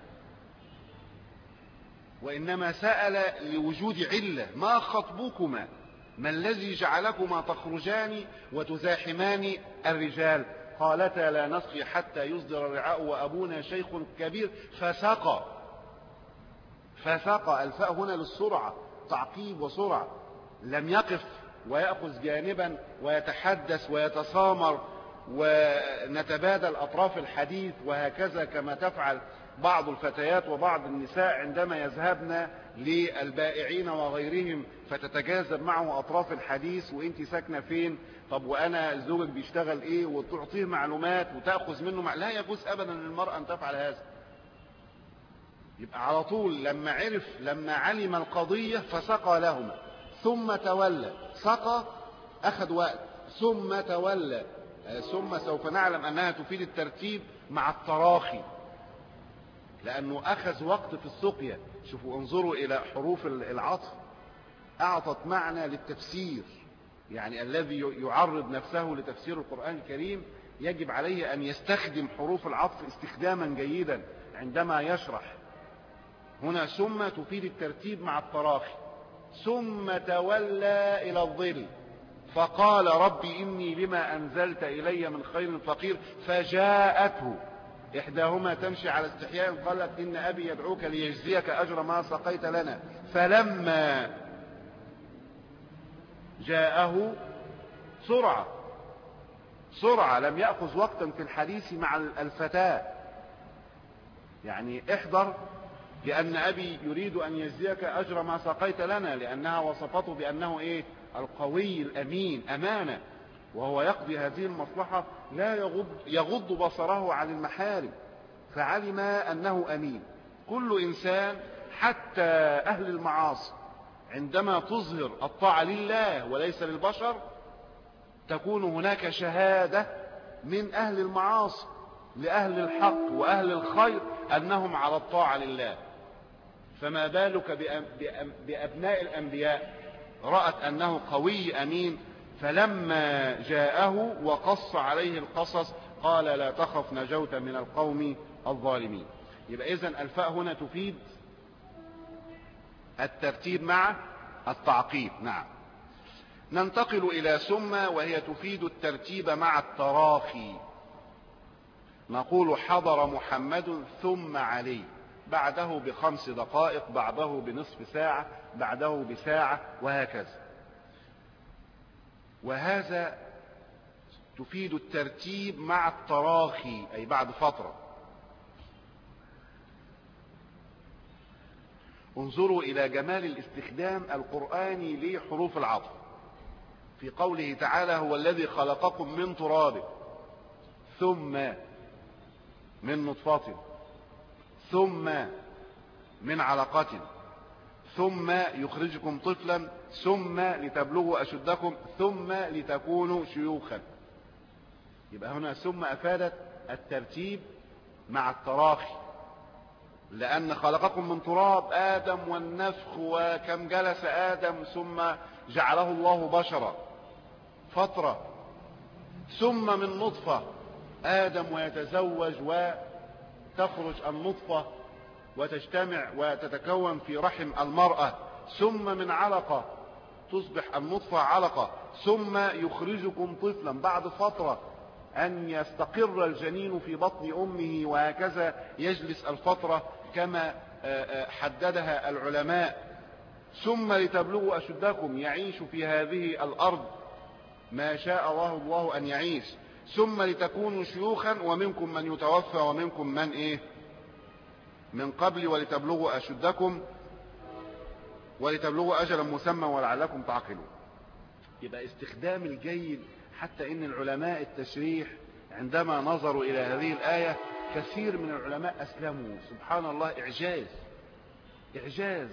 وإنما سأل لوجود علة. ما خطبكما؟ ما الذي جعلكما تخرجان وتزاحمان الرجال؟ قالتا لا نسقي حتى يصدر الرعاء وأبونا شيخ كبير فسقى. فسقى، الفاء هنا للسرعة، تعقيب وسرعة. لم يقف ويأخذ جانبا ويتحدث ويتسامر ونتبادل أطراف الحديث وهكذا كما تفعل بعض الفتيات وبعض النساء عندما يذهبن للبائعين وغيرهم فتتجاذب معه أطراف الحديث، وانت ساكنة فين؟ طب وأنا زوجك بيشتغل ايه؟ وتعطيه معلومات وتأخذ منه مع... لا يجوز أبدا للمرأة أن تفعل هذا. يبقى على طول لما عرف لما علم القضية فسقى لهما ثم تولى. سقى أخذ وقت، ثم تولى، ثم سوف نعلم أنها تفيد الترتيب مع التراخي لأنه أخذ وقت في السقيا. شوفوا انظروا إلى حروف العطف، أعطت معنى للتفسير. يعني الذي يعرض نفسه لتفسير القرآن الكريم يجب عليه أن يستخدم حروف العطف استخداما جيدا عندما يشرح. هنا ثم تفيد الترتيب مع التراخي. ثم تولى إلى الظل فقال رب إني لما أنزلت إلي من خير فقير. فجاءته إحداهما تمشي على استحياء قالت إن أبي يدعوك ليجزيك أجر ما سقيت لنا. فلما جاءه، سرعة سرعة، لم يأخذ وقتا في الحديث مع الفتاة. يعني احذر لأن أبي يريد أن يجزيك أجر ما سقيت لنا، لأنها وصفته بأنه إيه؟ القوي الأمين، أمانة، وهو يقضي هذه المصلحة لا يغض, يغض بصره عن المحارم، فعلم أنه أمين. كل إنسان حتى أهل المعاصي عندما تظهر الطاعة لله وليس للبشر تكون هناك شهادة من أهل المعاصي لأهل الحق وأهل الخير أنهم على الطاعة لله. فما بالك بأبناء الأنبياء؟ رأت أنه قوي أمين، فلما جاءه وقص عليه القصص قال لا تخف نجوت من القوم الظالمين. يبقى إذن الفاء هنا تفيد الترتيب مع التعقيب. نعم. ننتقل إلى ثم وهي تفيد الترتيب مع التراخي. نقول حضر محمد ثم علي، بعده بخمس دقائق، بعده بنصف ساعة، بعده بساعة، وهكذا. وهذا تفيد الترتيب مع التراخي أي بعد فترة. انظروا إلى جمال الاستخدام القرآني لحروف العطف. في قوله تعالى هو الذي خلقكم من تراب ثم من نطفة ثم من علقة ثم يخرجكم طفلا ثم لتبلغوا أشدكم ثم لتكونوا شيوخا. يبقى هنا ثم أفادت الترتيب مع التراخي، لأن خلقكم من تراب آدم والنفخ وكم جلس آدم ثم جعله الله بشرا فترة، ثم من نطفة آدم ويتزوج وتخرج النطفة وتجتمع وتتكون في رحم المرأة، ثم من علقة تصبح النطفة علقة، ثم يخرجكم طفلا بعد فترة أن يستقر الجنين في بطن أمه، وهكذا يجلس الفترة كما حددها العلماء، ثم لتبلغوا أشدكم يعيش في هذه الأرض ما شاء الله الله أن يعيش، ثم لتكونوا شيوخا ومنكم من يتوفى ومنكم من إيه من قبل ولتبلغوا أشدكم ولتبلغوا أجلا مسمى ولعلكم تعقلون. يبقى استخدام الجيد، حتى إن العلماء التشريح عندما نظروا إلى هذه الآية كثير من العلماء أسلموا. سبحان الله، إعجاز إعجاز.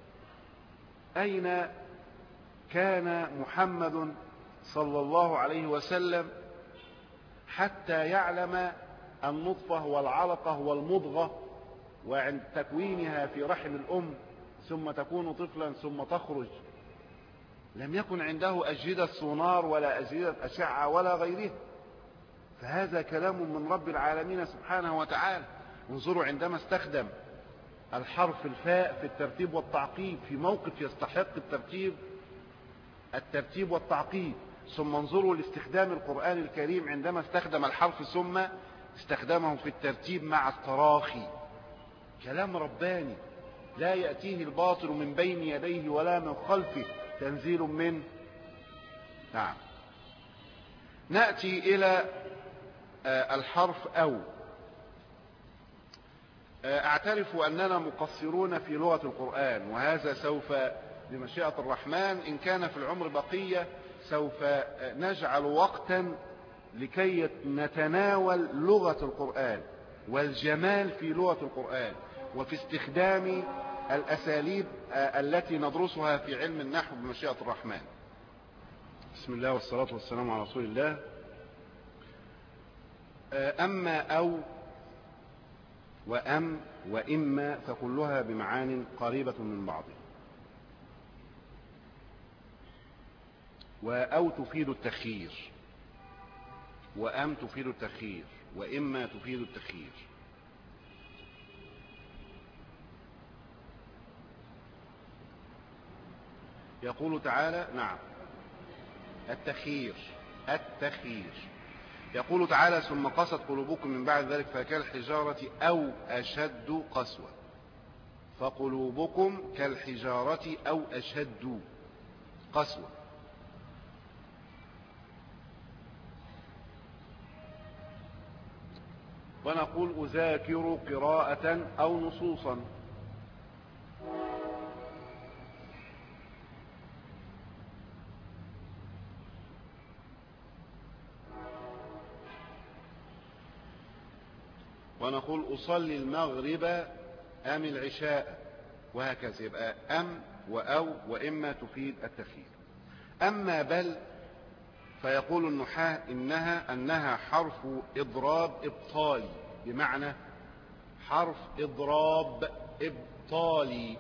أين كان محمد صلى الله عليه وسلم حتى يعلم النطفة والعلقة والمضغة وعند تكوينها في رحم الأم ثم تكون طفلا ثم تخرج؟ لم يكن عنده أجهزة سونار ولا أجهزة أشعة ولا غيرها، فهذا كلام من رب العالمين سبحانه وتعالى. انظروا عندما استخدم الحرف الفاء في الترتيب والتعقيب في موقف يستحق الترتيب الترتيب والتعقيب، ثم انظروا لاستخدام القرآن الكريم عندما استخدم الحرف ثم استخدمه في الترتيب مع التراخي. كلام رباني لا يأتيه الباطل من بين يديه ولا من خلفه، تنزيل من نعم. نأتي إلى الحرف أو. أعترف أننا مقصرون في لغة القرآن، وهذا سوف بمشيئة الرحمن إن كان في العمر بقية سوف نجعل وقتا لكي نتناول لغة القرآن والجمال في لغة القرآن وفي استخدام الأساليب التي ندرسها في علم النحو بمشيئة الرحمن. بسم الله والصلاة والسلام على رسول الله. أما أو وأم وإما فكلها بمعان قريبة من بعضها. وأو تفيد التخيير، وأم تفيد التخيير، وإما تفيد التخيير. يقول تعالى نعم التخيير التخيير يقول تعالى ثم قست قلوبكم من بعد ذلك فكالحجارة أو أشد قسوة. فقلوبكم كالحجارة أو أشد قسوة. ونقول أذاكر قراءة أو نصوصا. ونقول أصلي المغرب أم العشاء، وهكذا. يبقى أم وأو وإما تفيد التخيير. أما بل فيقول النحاة إنها أنها حرف إضراب إبطالي، بمعنى حرف إضراب إبطالي،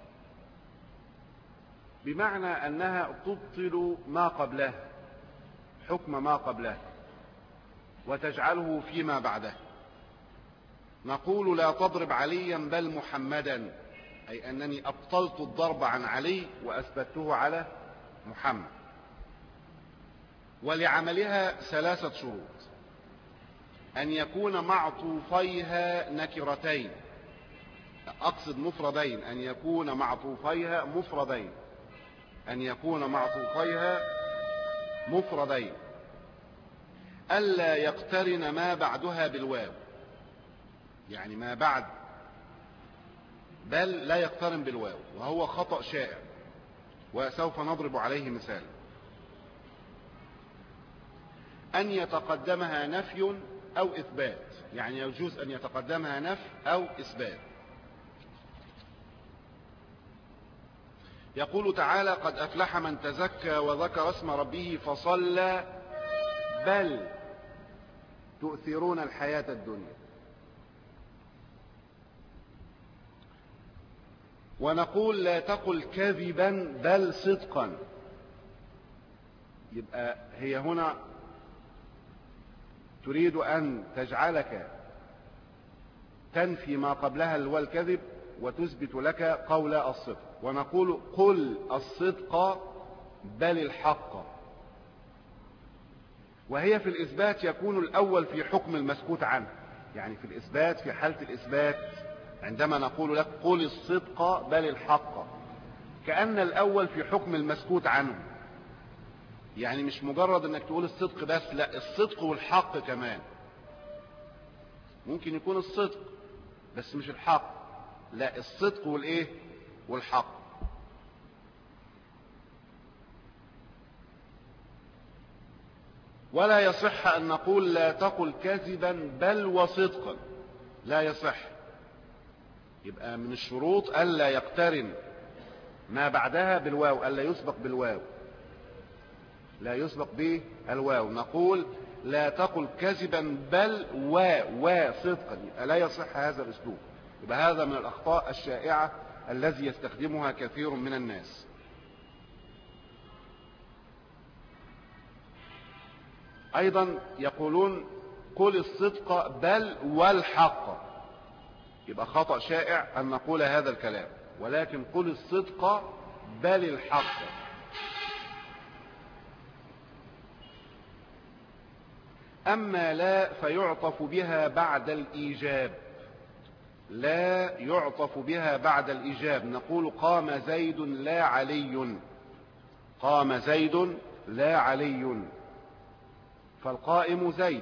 بمعنى أنها تبطل ما قبله حكم ما قبله وتجعله فيما بعده. نقول لا تضرب عليا بل محمدا، أي أنني أبطلت الضرب عن علي وأثبته على محمد. ولعملها ثلاثة شروط: أن يكون معطوفيها نكرتين، أقصد مفردين، أن يكون معطوفيها مفردين أن يكون معطوفيها مفردين ألا يقترن ما بعدها بالواو، يعني ما بعد بل لا يقترن بالواو، وهو خطأ شائع وسوف نضرب عليه مثال. أن يتقدمها نفي أو إثبات، يعني يجوز أن يتقدمها نفي أو إثبات. يقول تعالى: قد أفلح من تزكى وذكر اسم ربه فصلى بل تؤثرون الحياة الدنيا. ونقول: لا تقل كذبا بل صدقا. يبقى هي هنا تريد أن تجعلك تنفي ما قبلها اللي هو الكذب وتثبت لك قول الصدق. ونقول: قل الصدق بل الحق. وهي في الإثبات يكون الأول في حكم المسكوت عنه، يعني في الإثبات في حالة الإثبات عندما نقول لك قل الصدق بل الحق، كأن الأول في حكم المسكوت عنه، يعني مش مجرد انك تقول الصدق بس، لا، الصدق والحق كمان. ممكن يكون الصدق بس مش الحق، لا، الصدق والايه والحق. ولا يصح ان نقول لا تقل كذبا بل وصدقا، لا يصح. يبقى من الشروط الا يقترن ما بعدها بالواو، الا يسبق بالواو، لا يسبق بالواو. نقول: لا تقل كذبا بل و و صدقا، لا يصح هذا الاسلوب. يبقى هذا من الاخطاء الشائعة الذي يستخدمها كثير من الناس. ايضا يقولون: قل الصدق بل والحق. يبقى خطأ شائع ان نقول هذا الكلام، ولكن قل الصدق بل الحق. أما لا فيعطف بها بعد الإيجاب، لا يعطف بها بعد الإيجاب. نقول: قام زيد لا علي، قام زيد لا علي، فالقائم زيد.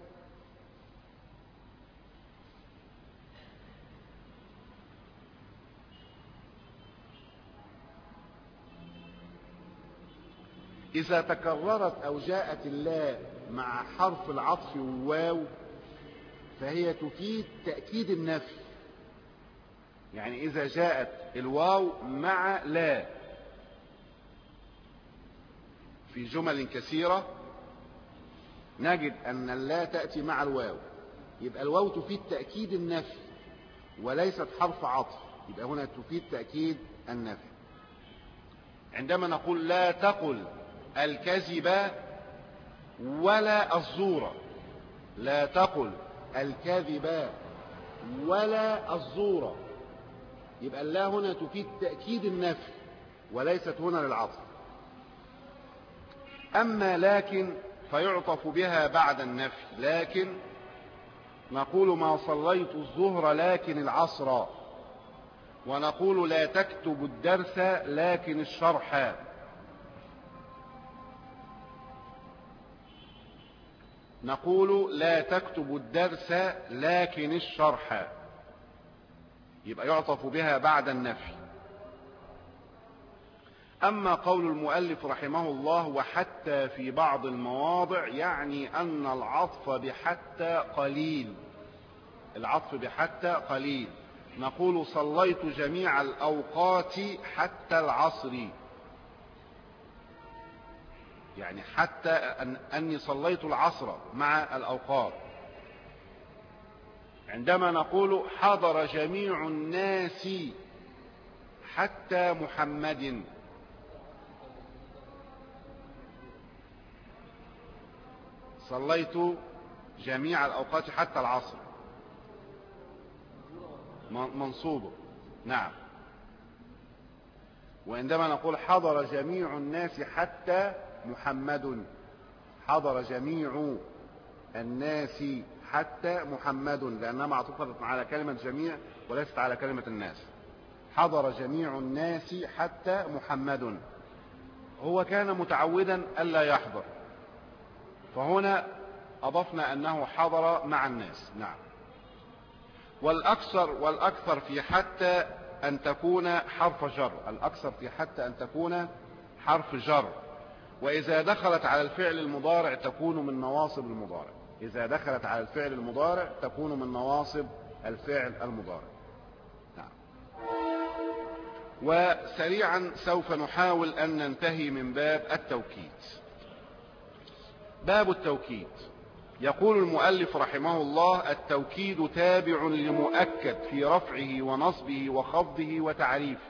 إذا تكررت أو جاءت اللا مع حرف العطف والواو فهي تفيد تأكيد النفي. يعني إذا جاءت الواو مع لا في جمل كثيرة نجد أن اللا تأتي مع الواو، يبقى الواو تفيد تأكيد النفي وليست حرف عطف، يبقى هنا تفيد تأكيد النفي. عندما نقول: لا تقل الكذب ولا الزور، لا تقل الكذب ولا الزور، يبقى اللا هنا تفيد تأكيد النفي وليست هنا للعطف. أما لكن فيعطف بها بعد النفي. لكن نقول: ما صليت الظهر لكن العصر. ونقول: لا تكتب الدرس لكن الشرح. نقول: لا تكتب الدرس لكن الشرح، يبقى يعطف بها بعد النفي. أما قول المؤلف رحمه الله: وحتى في بعض المواضع، يعني أن العطف بحتى قليل، العطف بحتى قليل. نقول: صليت جميع الأوقات حتى العصر، يعني حتى أن أني صليت العصر مع الأوقات. عندما نقول: حضر جميع الناس حتى محمد، صليت جميع الأوقات حتى العصر، منصوبه، نعم. وعندما نقول: حضر جميع الناس حتى محمد، حضر جميع الناس حتى محمد، لأنها معطوفة على كلمة جميع وليست على كلمة الناس. حضر جميع الناس حتى محمد، هو كان متعودا ألا يحضر، فهنا أضفنا أنه حضر مع الناس، نعم. والأكثر والأكثر في حتى أن تكون حرف جر، الأكثر في حتى أن تكون حرف جر. وإذا دخلت على الفعل المضارع تكون من نواصب المضارع. إذا دخلت على الفعل المضارع تكون من نواصب الفعل المضارع. نعم. وسريعا سوف نحاول أن ننتهي من باب التوكيد. باب التوكيد. يقول المؤلف رحمه الله: التوكيد تابع لمؤكد في رفعه ونصبه وخفضه وتعريفه.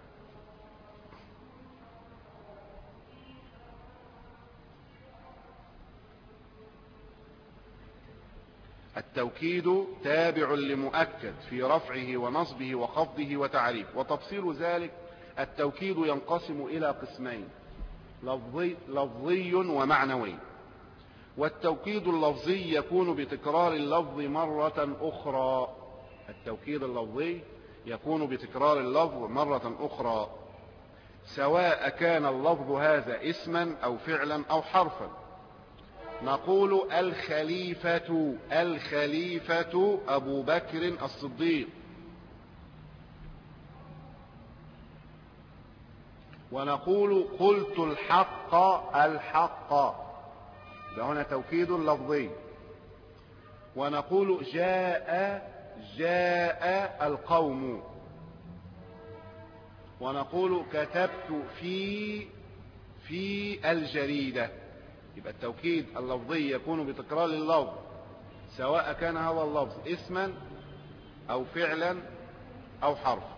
التوكيد تابع لمؤكد في رفعه ونصبه وخفضه وتعريفه. وتفصيل ذلك: التوكيد ينقسم إلى قسمين: لفظي, لفظي ومعنوي. والتوكيد اللفظي يكون بتكرار اللفظ مرة أخرى. التوكيد اللفظي يكون بتكرار اللفظ مرة أخرى، سواء كان اللفظ هذا اسما أو فعلا أو حرفا. نقول: الخليفة، الخليفة أبو بكر الصديق. ونقول: قلت الحق، الحق. ده هنا توكيد لفظي. ونقول: جاء، جاء القوم. ونقول: كتبت في في الجريدة. يبقى التوكيد اللفظي يكون بتكرار اللفظ، سواء كان هذا اللفظ اسما أو فعلا أو حرفا.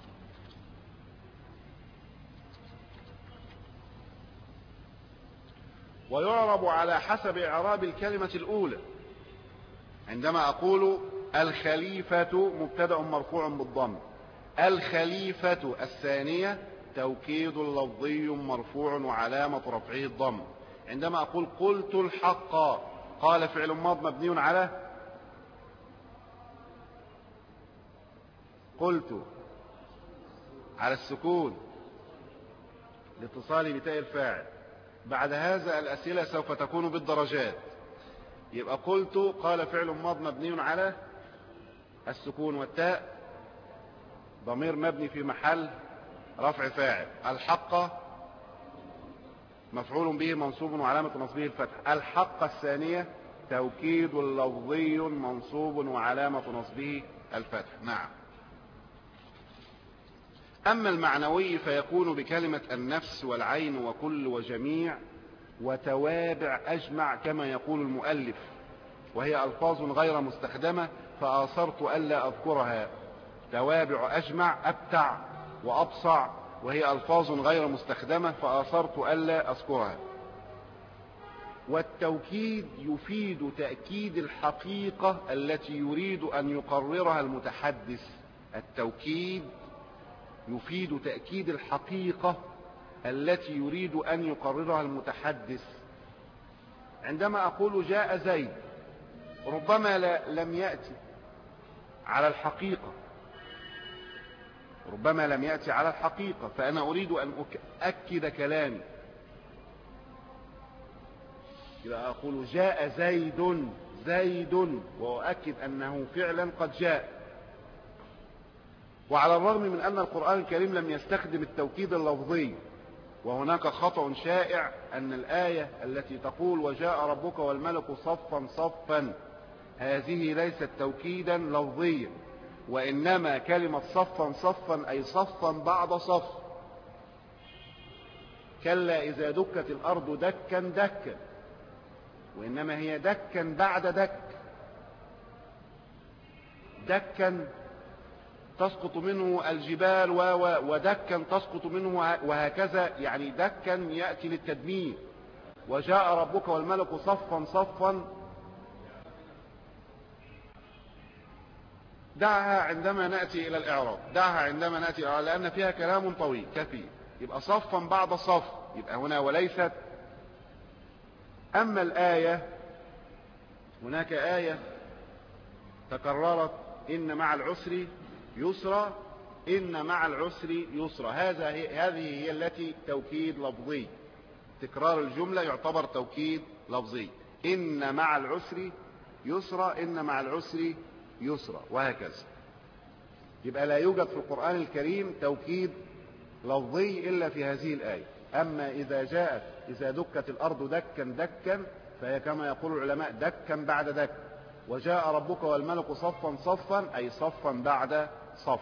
ويعرب على حسب إعراب الكلمة الأولى. عندما أقول الخليفة مبتدأ مرفوع بالضم، الخليفة الثانية توكيد لفظي مرفوع وعلامة رفعه الضم. عندما أقول قلت الحق، قال فعل ماض مبني على قلت على السكون لاتصال بتاء الفاعل. بعد هذا الأسئلة سوف تكون بالدرجات. يبقى قلت قال فعل ماض مبني على السكون والتاء، ضمير مبني في محل رفع فاعل. الحق مفعول به منصوب وعلامة نصبه الفتح. الحق الثانية توكيد لفظي منصوب وعلامة نصبه الفتح. نعم. أما المعنوي فيكون بكلمة النفس والعين وكل وجميع وتوابع أجمع كما يقول المؤلف، وهي ألفاظ غير مستخدمة فآثرت ألا أذكرها. توابع أجمع أبتع وأبصع، وهي ألفاظ غير مستخدمة فآثرت ألا أذكرها. والتوكيد يفيد تأكيد الحقيقة التي يريد أن يقررها المتحدث. التوكيد يفيد تأكيد الحقيقة التي يريد أن يقررها المتحدث. عندما أقول جاء زيد ربما لم يأتي على الحقيقة، ربما لم يأتي على الحقيقة، فأنا أريد أن أؤكد كلامي. إذا أقول جاء زيد، زيد، وأؤكد أنه فعلا قد جاء. وعلى الرغم من أن القرآن الكريم لم يستخدم التوكيد اللفظي، وهناك خطأ شائع أن الآية التي تقول وجاء ربك والملك صفا صفا هذه ليست توكيدا لفظيا، وإنما كلمة صفا صفا أي صفا بعد صف. كلا إذا دكت الأرض دكا دكا، وإنما هي دكا بعد دك. دكا تسقط منه الجبال ودكا تسقط منه وهكذا، يعني دكا يأتي للتدمير. وجاء ربك والملك صفا صفا دعها عندما نأتي إلى الإعراب، دعها عندما نأتي إلى الإعراب لأن فيها كلام طويل كثير. يبقى صفا بعد صف، يبقى هنا وليست. أما الآية، هناك آية تكررت إن مع العسر يسرا، إن مع العسر يسرا، هذا هذه هي التي توكيد لفظي. تكرار الجملة يعتبر توكيد لفظي. إن مع العسر يسرا، إن مع العسر يسرا، وهكذا. يبقى لا يوجد في القرآن الكريم توكيد لفظي إلا في هذه الآية. أما إذا جاءت إذا دكت الأرض دكا دكا فهي كما يقول العلماء دكا بعد دك. وجاء ربك والملك صفا صفا أي صفا بعد صف.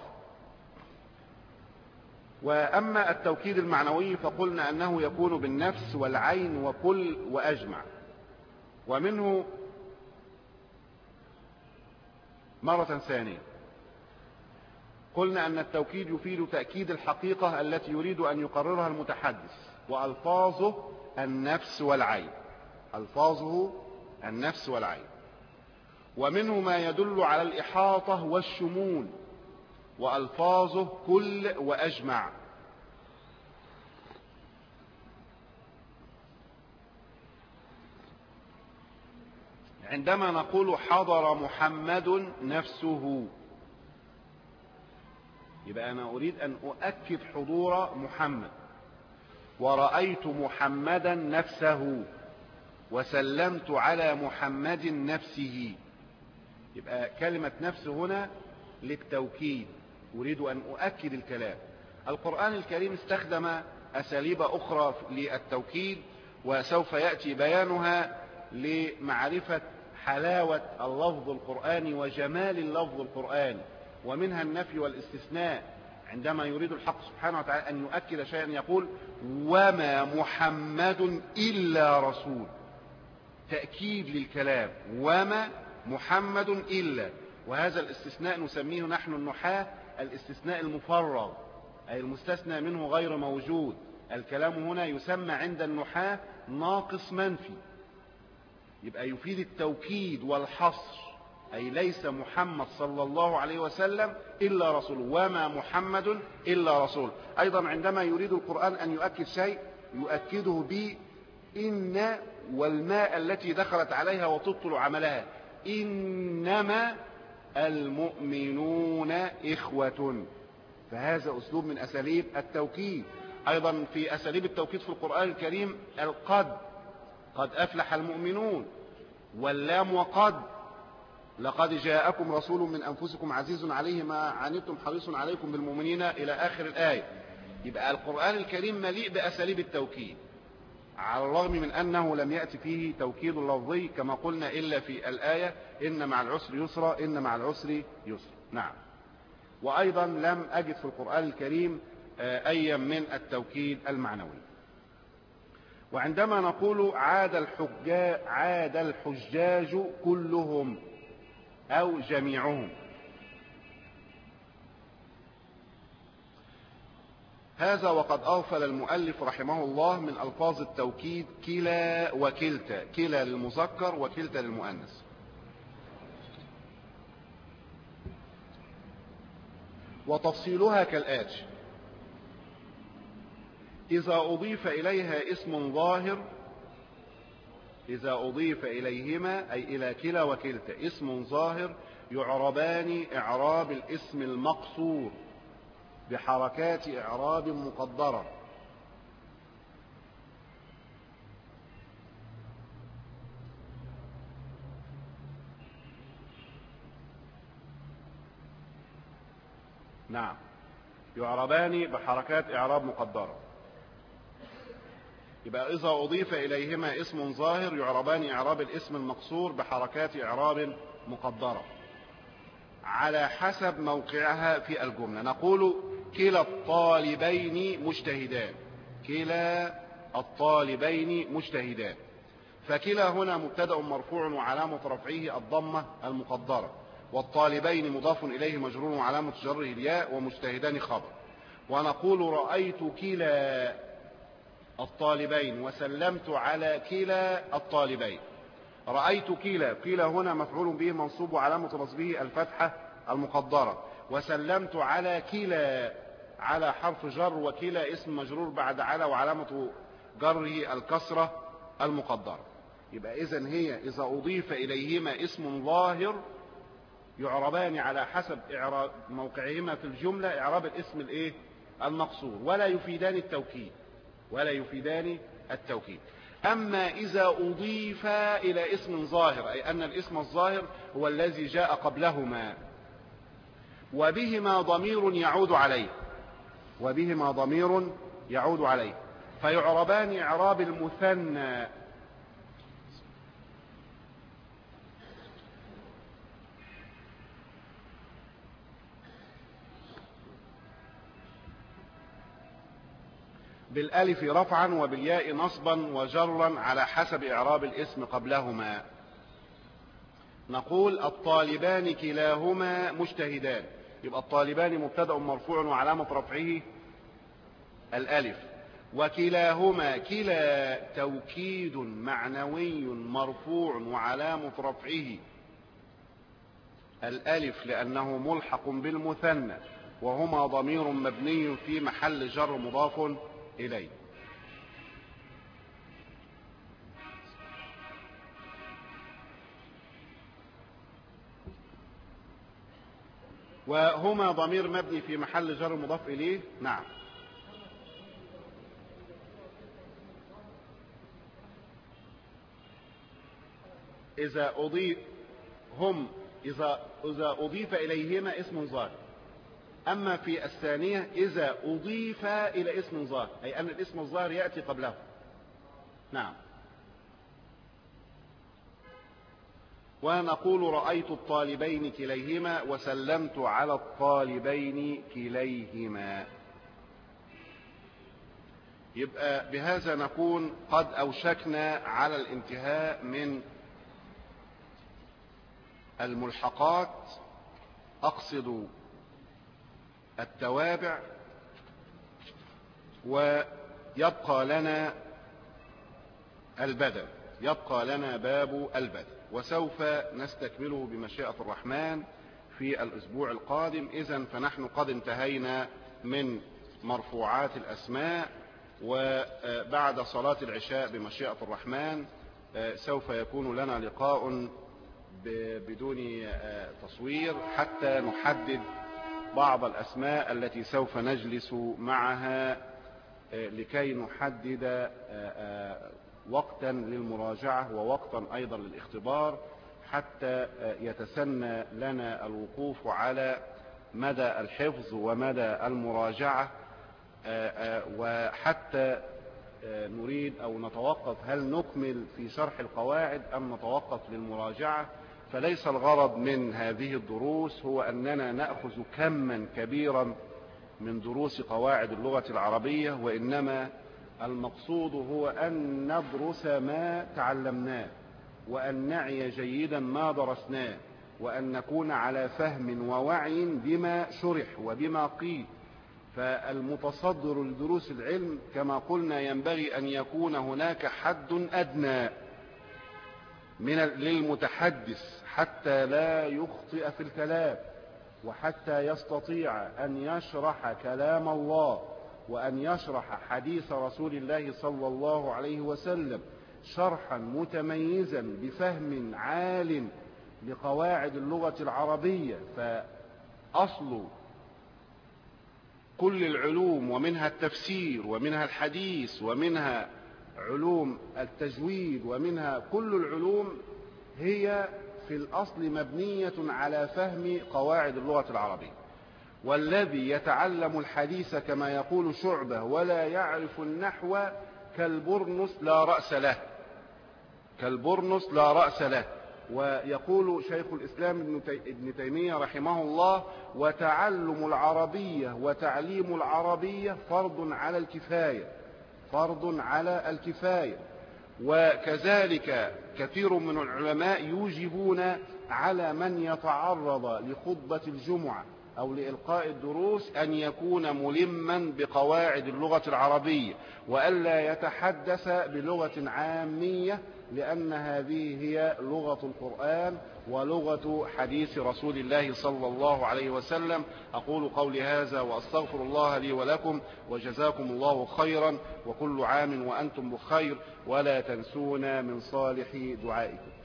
وأما التوكيد المعنوي فقلنا أنه يكون بالنفس والعين وكل وأجمع. ومنه مرة ثانية قلنا أن التوكيد يفيد تأكيد الحقيقة التي يريد أن يقررها المتحدث، وألفاظه النفس والعين، ألفاظه النفس والعين. ومنه ما يدل على الإحاطة والشمول، وألفاظه كل وأجمع. عندما نقول حضر محمد نفسه، يبقى أنا أريد أن أؤكد حضور محمد. ورأيت محمدا نفسه، وسلمت على محمد نفسه. يبقى كلمة نفس هنا للتوكيد، أريد أن أؤكد الكلام. القرآن الكريم استخدم أساليب أخرى للتوكيد، وسوف يأتي بيانها لمعرفة حلاوة اللفظ القرآني وجمال اللفظ القرآني. ومنها النفي والاستثناء، عندما يريد الحق سبحانه وتعالى أن يؤكد شيئا يقول وما محمد إلا رسول، تأكيد للكلام، وما محمد إلا. وهذا الاستثناء نسميه نحن النحاة الاستثناء المفرغ، أي المستثنى منه غير موجود. الكلام هنا يسمى عند النحاة ناقص منفي، يبقى يفيد التوكيد والحصر، أي ليس محمد صلى الله عليه وسلم إلا رسول، وما محمد إلا رسول. أيضا عندما يريد القرآن أن يؤكد شيء يؤكده بإن والماء التي دخلت عليها وتبطل عملها، إنما المؤمنون إخوة. فهذا أسلوب من أساليب التوكيد. أيضا في أساليب التوكيد في القرآن الكريم القد، قد أفلح المؤمنون، واللام وقد، لقد جاءكم رسول من أنفسكم عزيز عليه ما عنتم حريص عليكم بالمؤمنين إلى آخر الآية. يبقى القرآن الكريم مليء بأساليب التوكيد، على الرغم من أنه لم يأتي فيه توكيد لفظي كما قلنا إلا في الآية إن مع العسر يسرا، إن مع العسر يسرا. نعم. وأيضا لم أجد في القرآن الكريم أي من التوكيد المعنوي. وعندما نقول عاد الحجاج, عاد الحجاج كلهم أو جميعهم، هذا وقد أغفل المؤلف رحمه الله من ألفاظ التوكيد كلا وكلتا، كلا للمذكر وكلتا للمؤنث. وتفصيلها كالآتي: إذا أضيف إليها اسم ظاهر، إذا أضيف إليهما أي إلى كلا وكلتا اسم ظاهر يعربان إعراب الاسم المقصور بحركات إعراب مقدرة. نعم، يعربان بحركات إعراب مقدرة. يبقى إذا أضيف إليهما اسم ظاهر يعربان إعراب الاسم المقصور بحركات إعراب مقدرة على حسب موقعها في الجملة. نقول كلا الطالبين مجتهدان، كلا الطالبين مجتهدان. فكلا هنا مبتدأ مرفوع وعلامة رفعه الضمة المقدرة، والطالبين مضاف إليه مجرور وعلامة جره الياء، ومجتهدان خبر. ونقول رأيت كلا الطالبين وسلمت على كلا الطالبين. رأيت كلا، كلا هنا مفعول به منصوب وعلامة نصبه الفتحة المقدرة، وسلمت على كلا على حرف جر، وكلا اسم مجرور بعد على وعلامة جره الكسرة المقدرة. يبقى إذن هي إذا أضيف إليهما اسم ظاهر يعربان على حسب إعراب موقعهما في الجملة إعراب الاسم الإيه؟ المقصور، ولا يفيدان التوكيد، ولا يفيدان التوكيد. أما إذا أضيف إلى اسم ظاهر أي أن الاسم الظاهر هو الذي جاء قبلهما وبهما ضمير يعود عليه، وبهما ضمير يعود عليه، فيعربان إعراب المثنى. بالألف رفعا وبالياء نصبا وجرا على حسب إعراب الاسم قبلهما. نقول الطالبان كلاهما مجتهدان، يبقى الطالبان مبتدأ مرفوع وعلامة رفعه الألف، وكلاهما كلا توكيد معنوي مرفوع وعلامة رفعه الألف لأنه ملحق بالمثنى، وهما ضمير مبني في محل جر مضاف إليه. وهما ضمير مبني في محل جر مضاف إليه. نعم. إذا أضيف هم إذا إذا أضيف إليهما اسم ظاهر. أما في الثانية إذا أضيف إلى اسم ظاهر، أي أن الاسم الظاهر يأتي قبله. نعم. ونقول رأيت الطالبين كليهما وسلمت على الطالبين كليهما. يبقى بهذا نكون قد أوشكنا على الانتهاء من الملحقات، أقصد التوابع، ويبقى لنا البدل، يبقى لنا باب البدل، وسوف نستكمله بمشيئة الرحمن في الأسبوع القادم. إذن فنحن قد انتهينا من مرفوعات الأسماء، وبعد صلاة العشاء بمشيئة الرحمن سوف يكون لنا لقاء بدون تصوير حتى نحدد بعض الأسماء التي سوف نجلس معها لكي نحدد وقتا للمراجعة ووقتا أيضا للاختبار، حتى يتسنى لنا الوقوف على مدى الحفظ ومدى المراجعة، وحتى نريد أو نتوقف هل نكمل في شرح القواعد أم نتوقف للمراجعة. فليس الغرض من هذه الدروس هو أننا نأخذ كما كبيرا من دروس قواعد اللغة العربية، وإنما المقصود هو أن ندرس ما تعلمناه، وأن نعي جيدا ما درسناه، وأن نكون على فهم ووعي بما شرح وبما قيل. فالمتصدر لدروس العلم كما قلنا ينبغي أن يكون هناك حد أدنى من للمتحدث حتى لا يخطئ في الكلام، وحتى يستطيع أن يشرح كلام الله وأن يشرح حديث رسول الله صلى الله عليه وسلم شرحا متميزا بفهم عال لقواعد اللغة العربية. فأصل كل العلوم ومنها التفسير ومنها الحديث ومنها علوم التجويد ومنها كل العلوم هي في الأصل مبنية على فهم قواعد اللغة العربية. والذي يتعلم الحديث كما يقول شعبة ولا يعرف النحو كالبرنس لا رأس له، كالبرنس لا رأس له. ويقول شيخ الإسلام ابن تيمية رحمه الله: وتعلم العربية وتعليم العربية فرض على الكفاية، فرض على الكفاية. وكذلك كثير من العلماء يوجبون على من يتعرض لخطبة الجمعة أو لإلقاء الدروس أن يكون ملما بقواعد اللغة العربية، وألا يتحدث بلغة عامية، لأن هذه هي لغة القرآن ولغة حديث رسول الله صلى الله عليه وسلم. أقول قولي هذا وأستغفر الله لي ولكم، وجزاكم الله خيرا، وكل عام وأنتم بخير، ولا تنسونا من صالح دعائكم.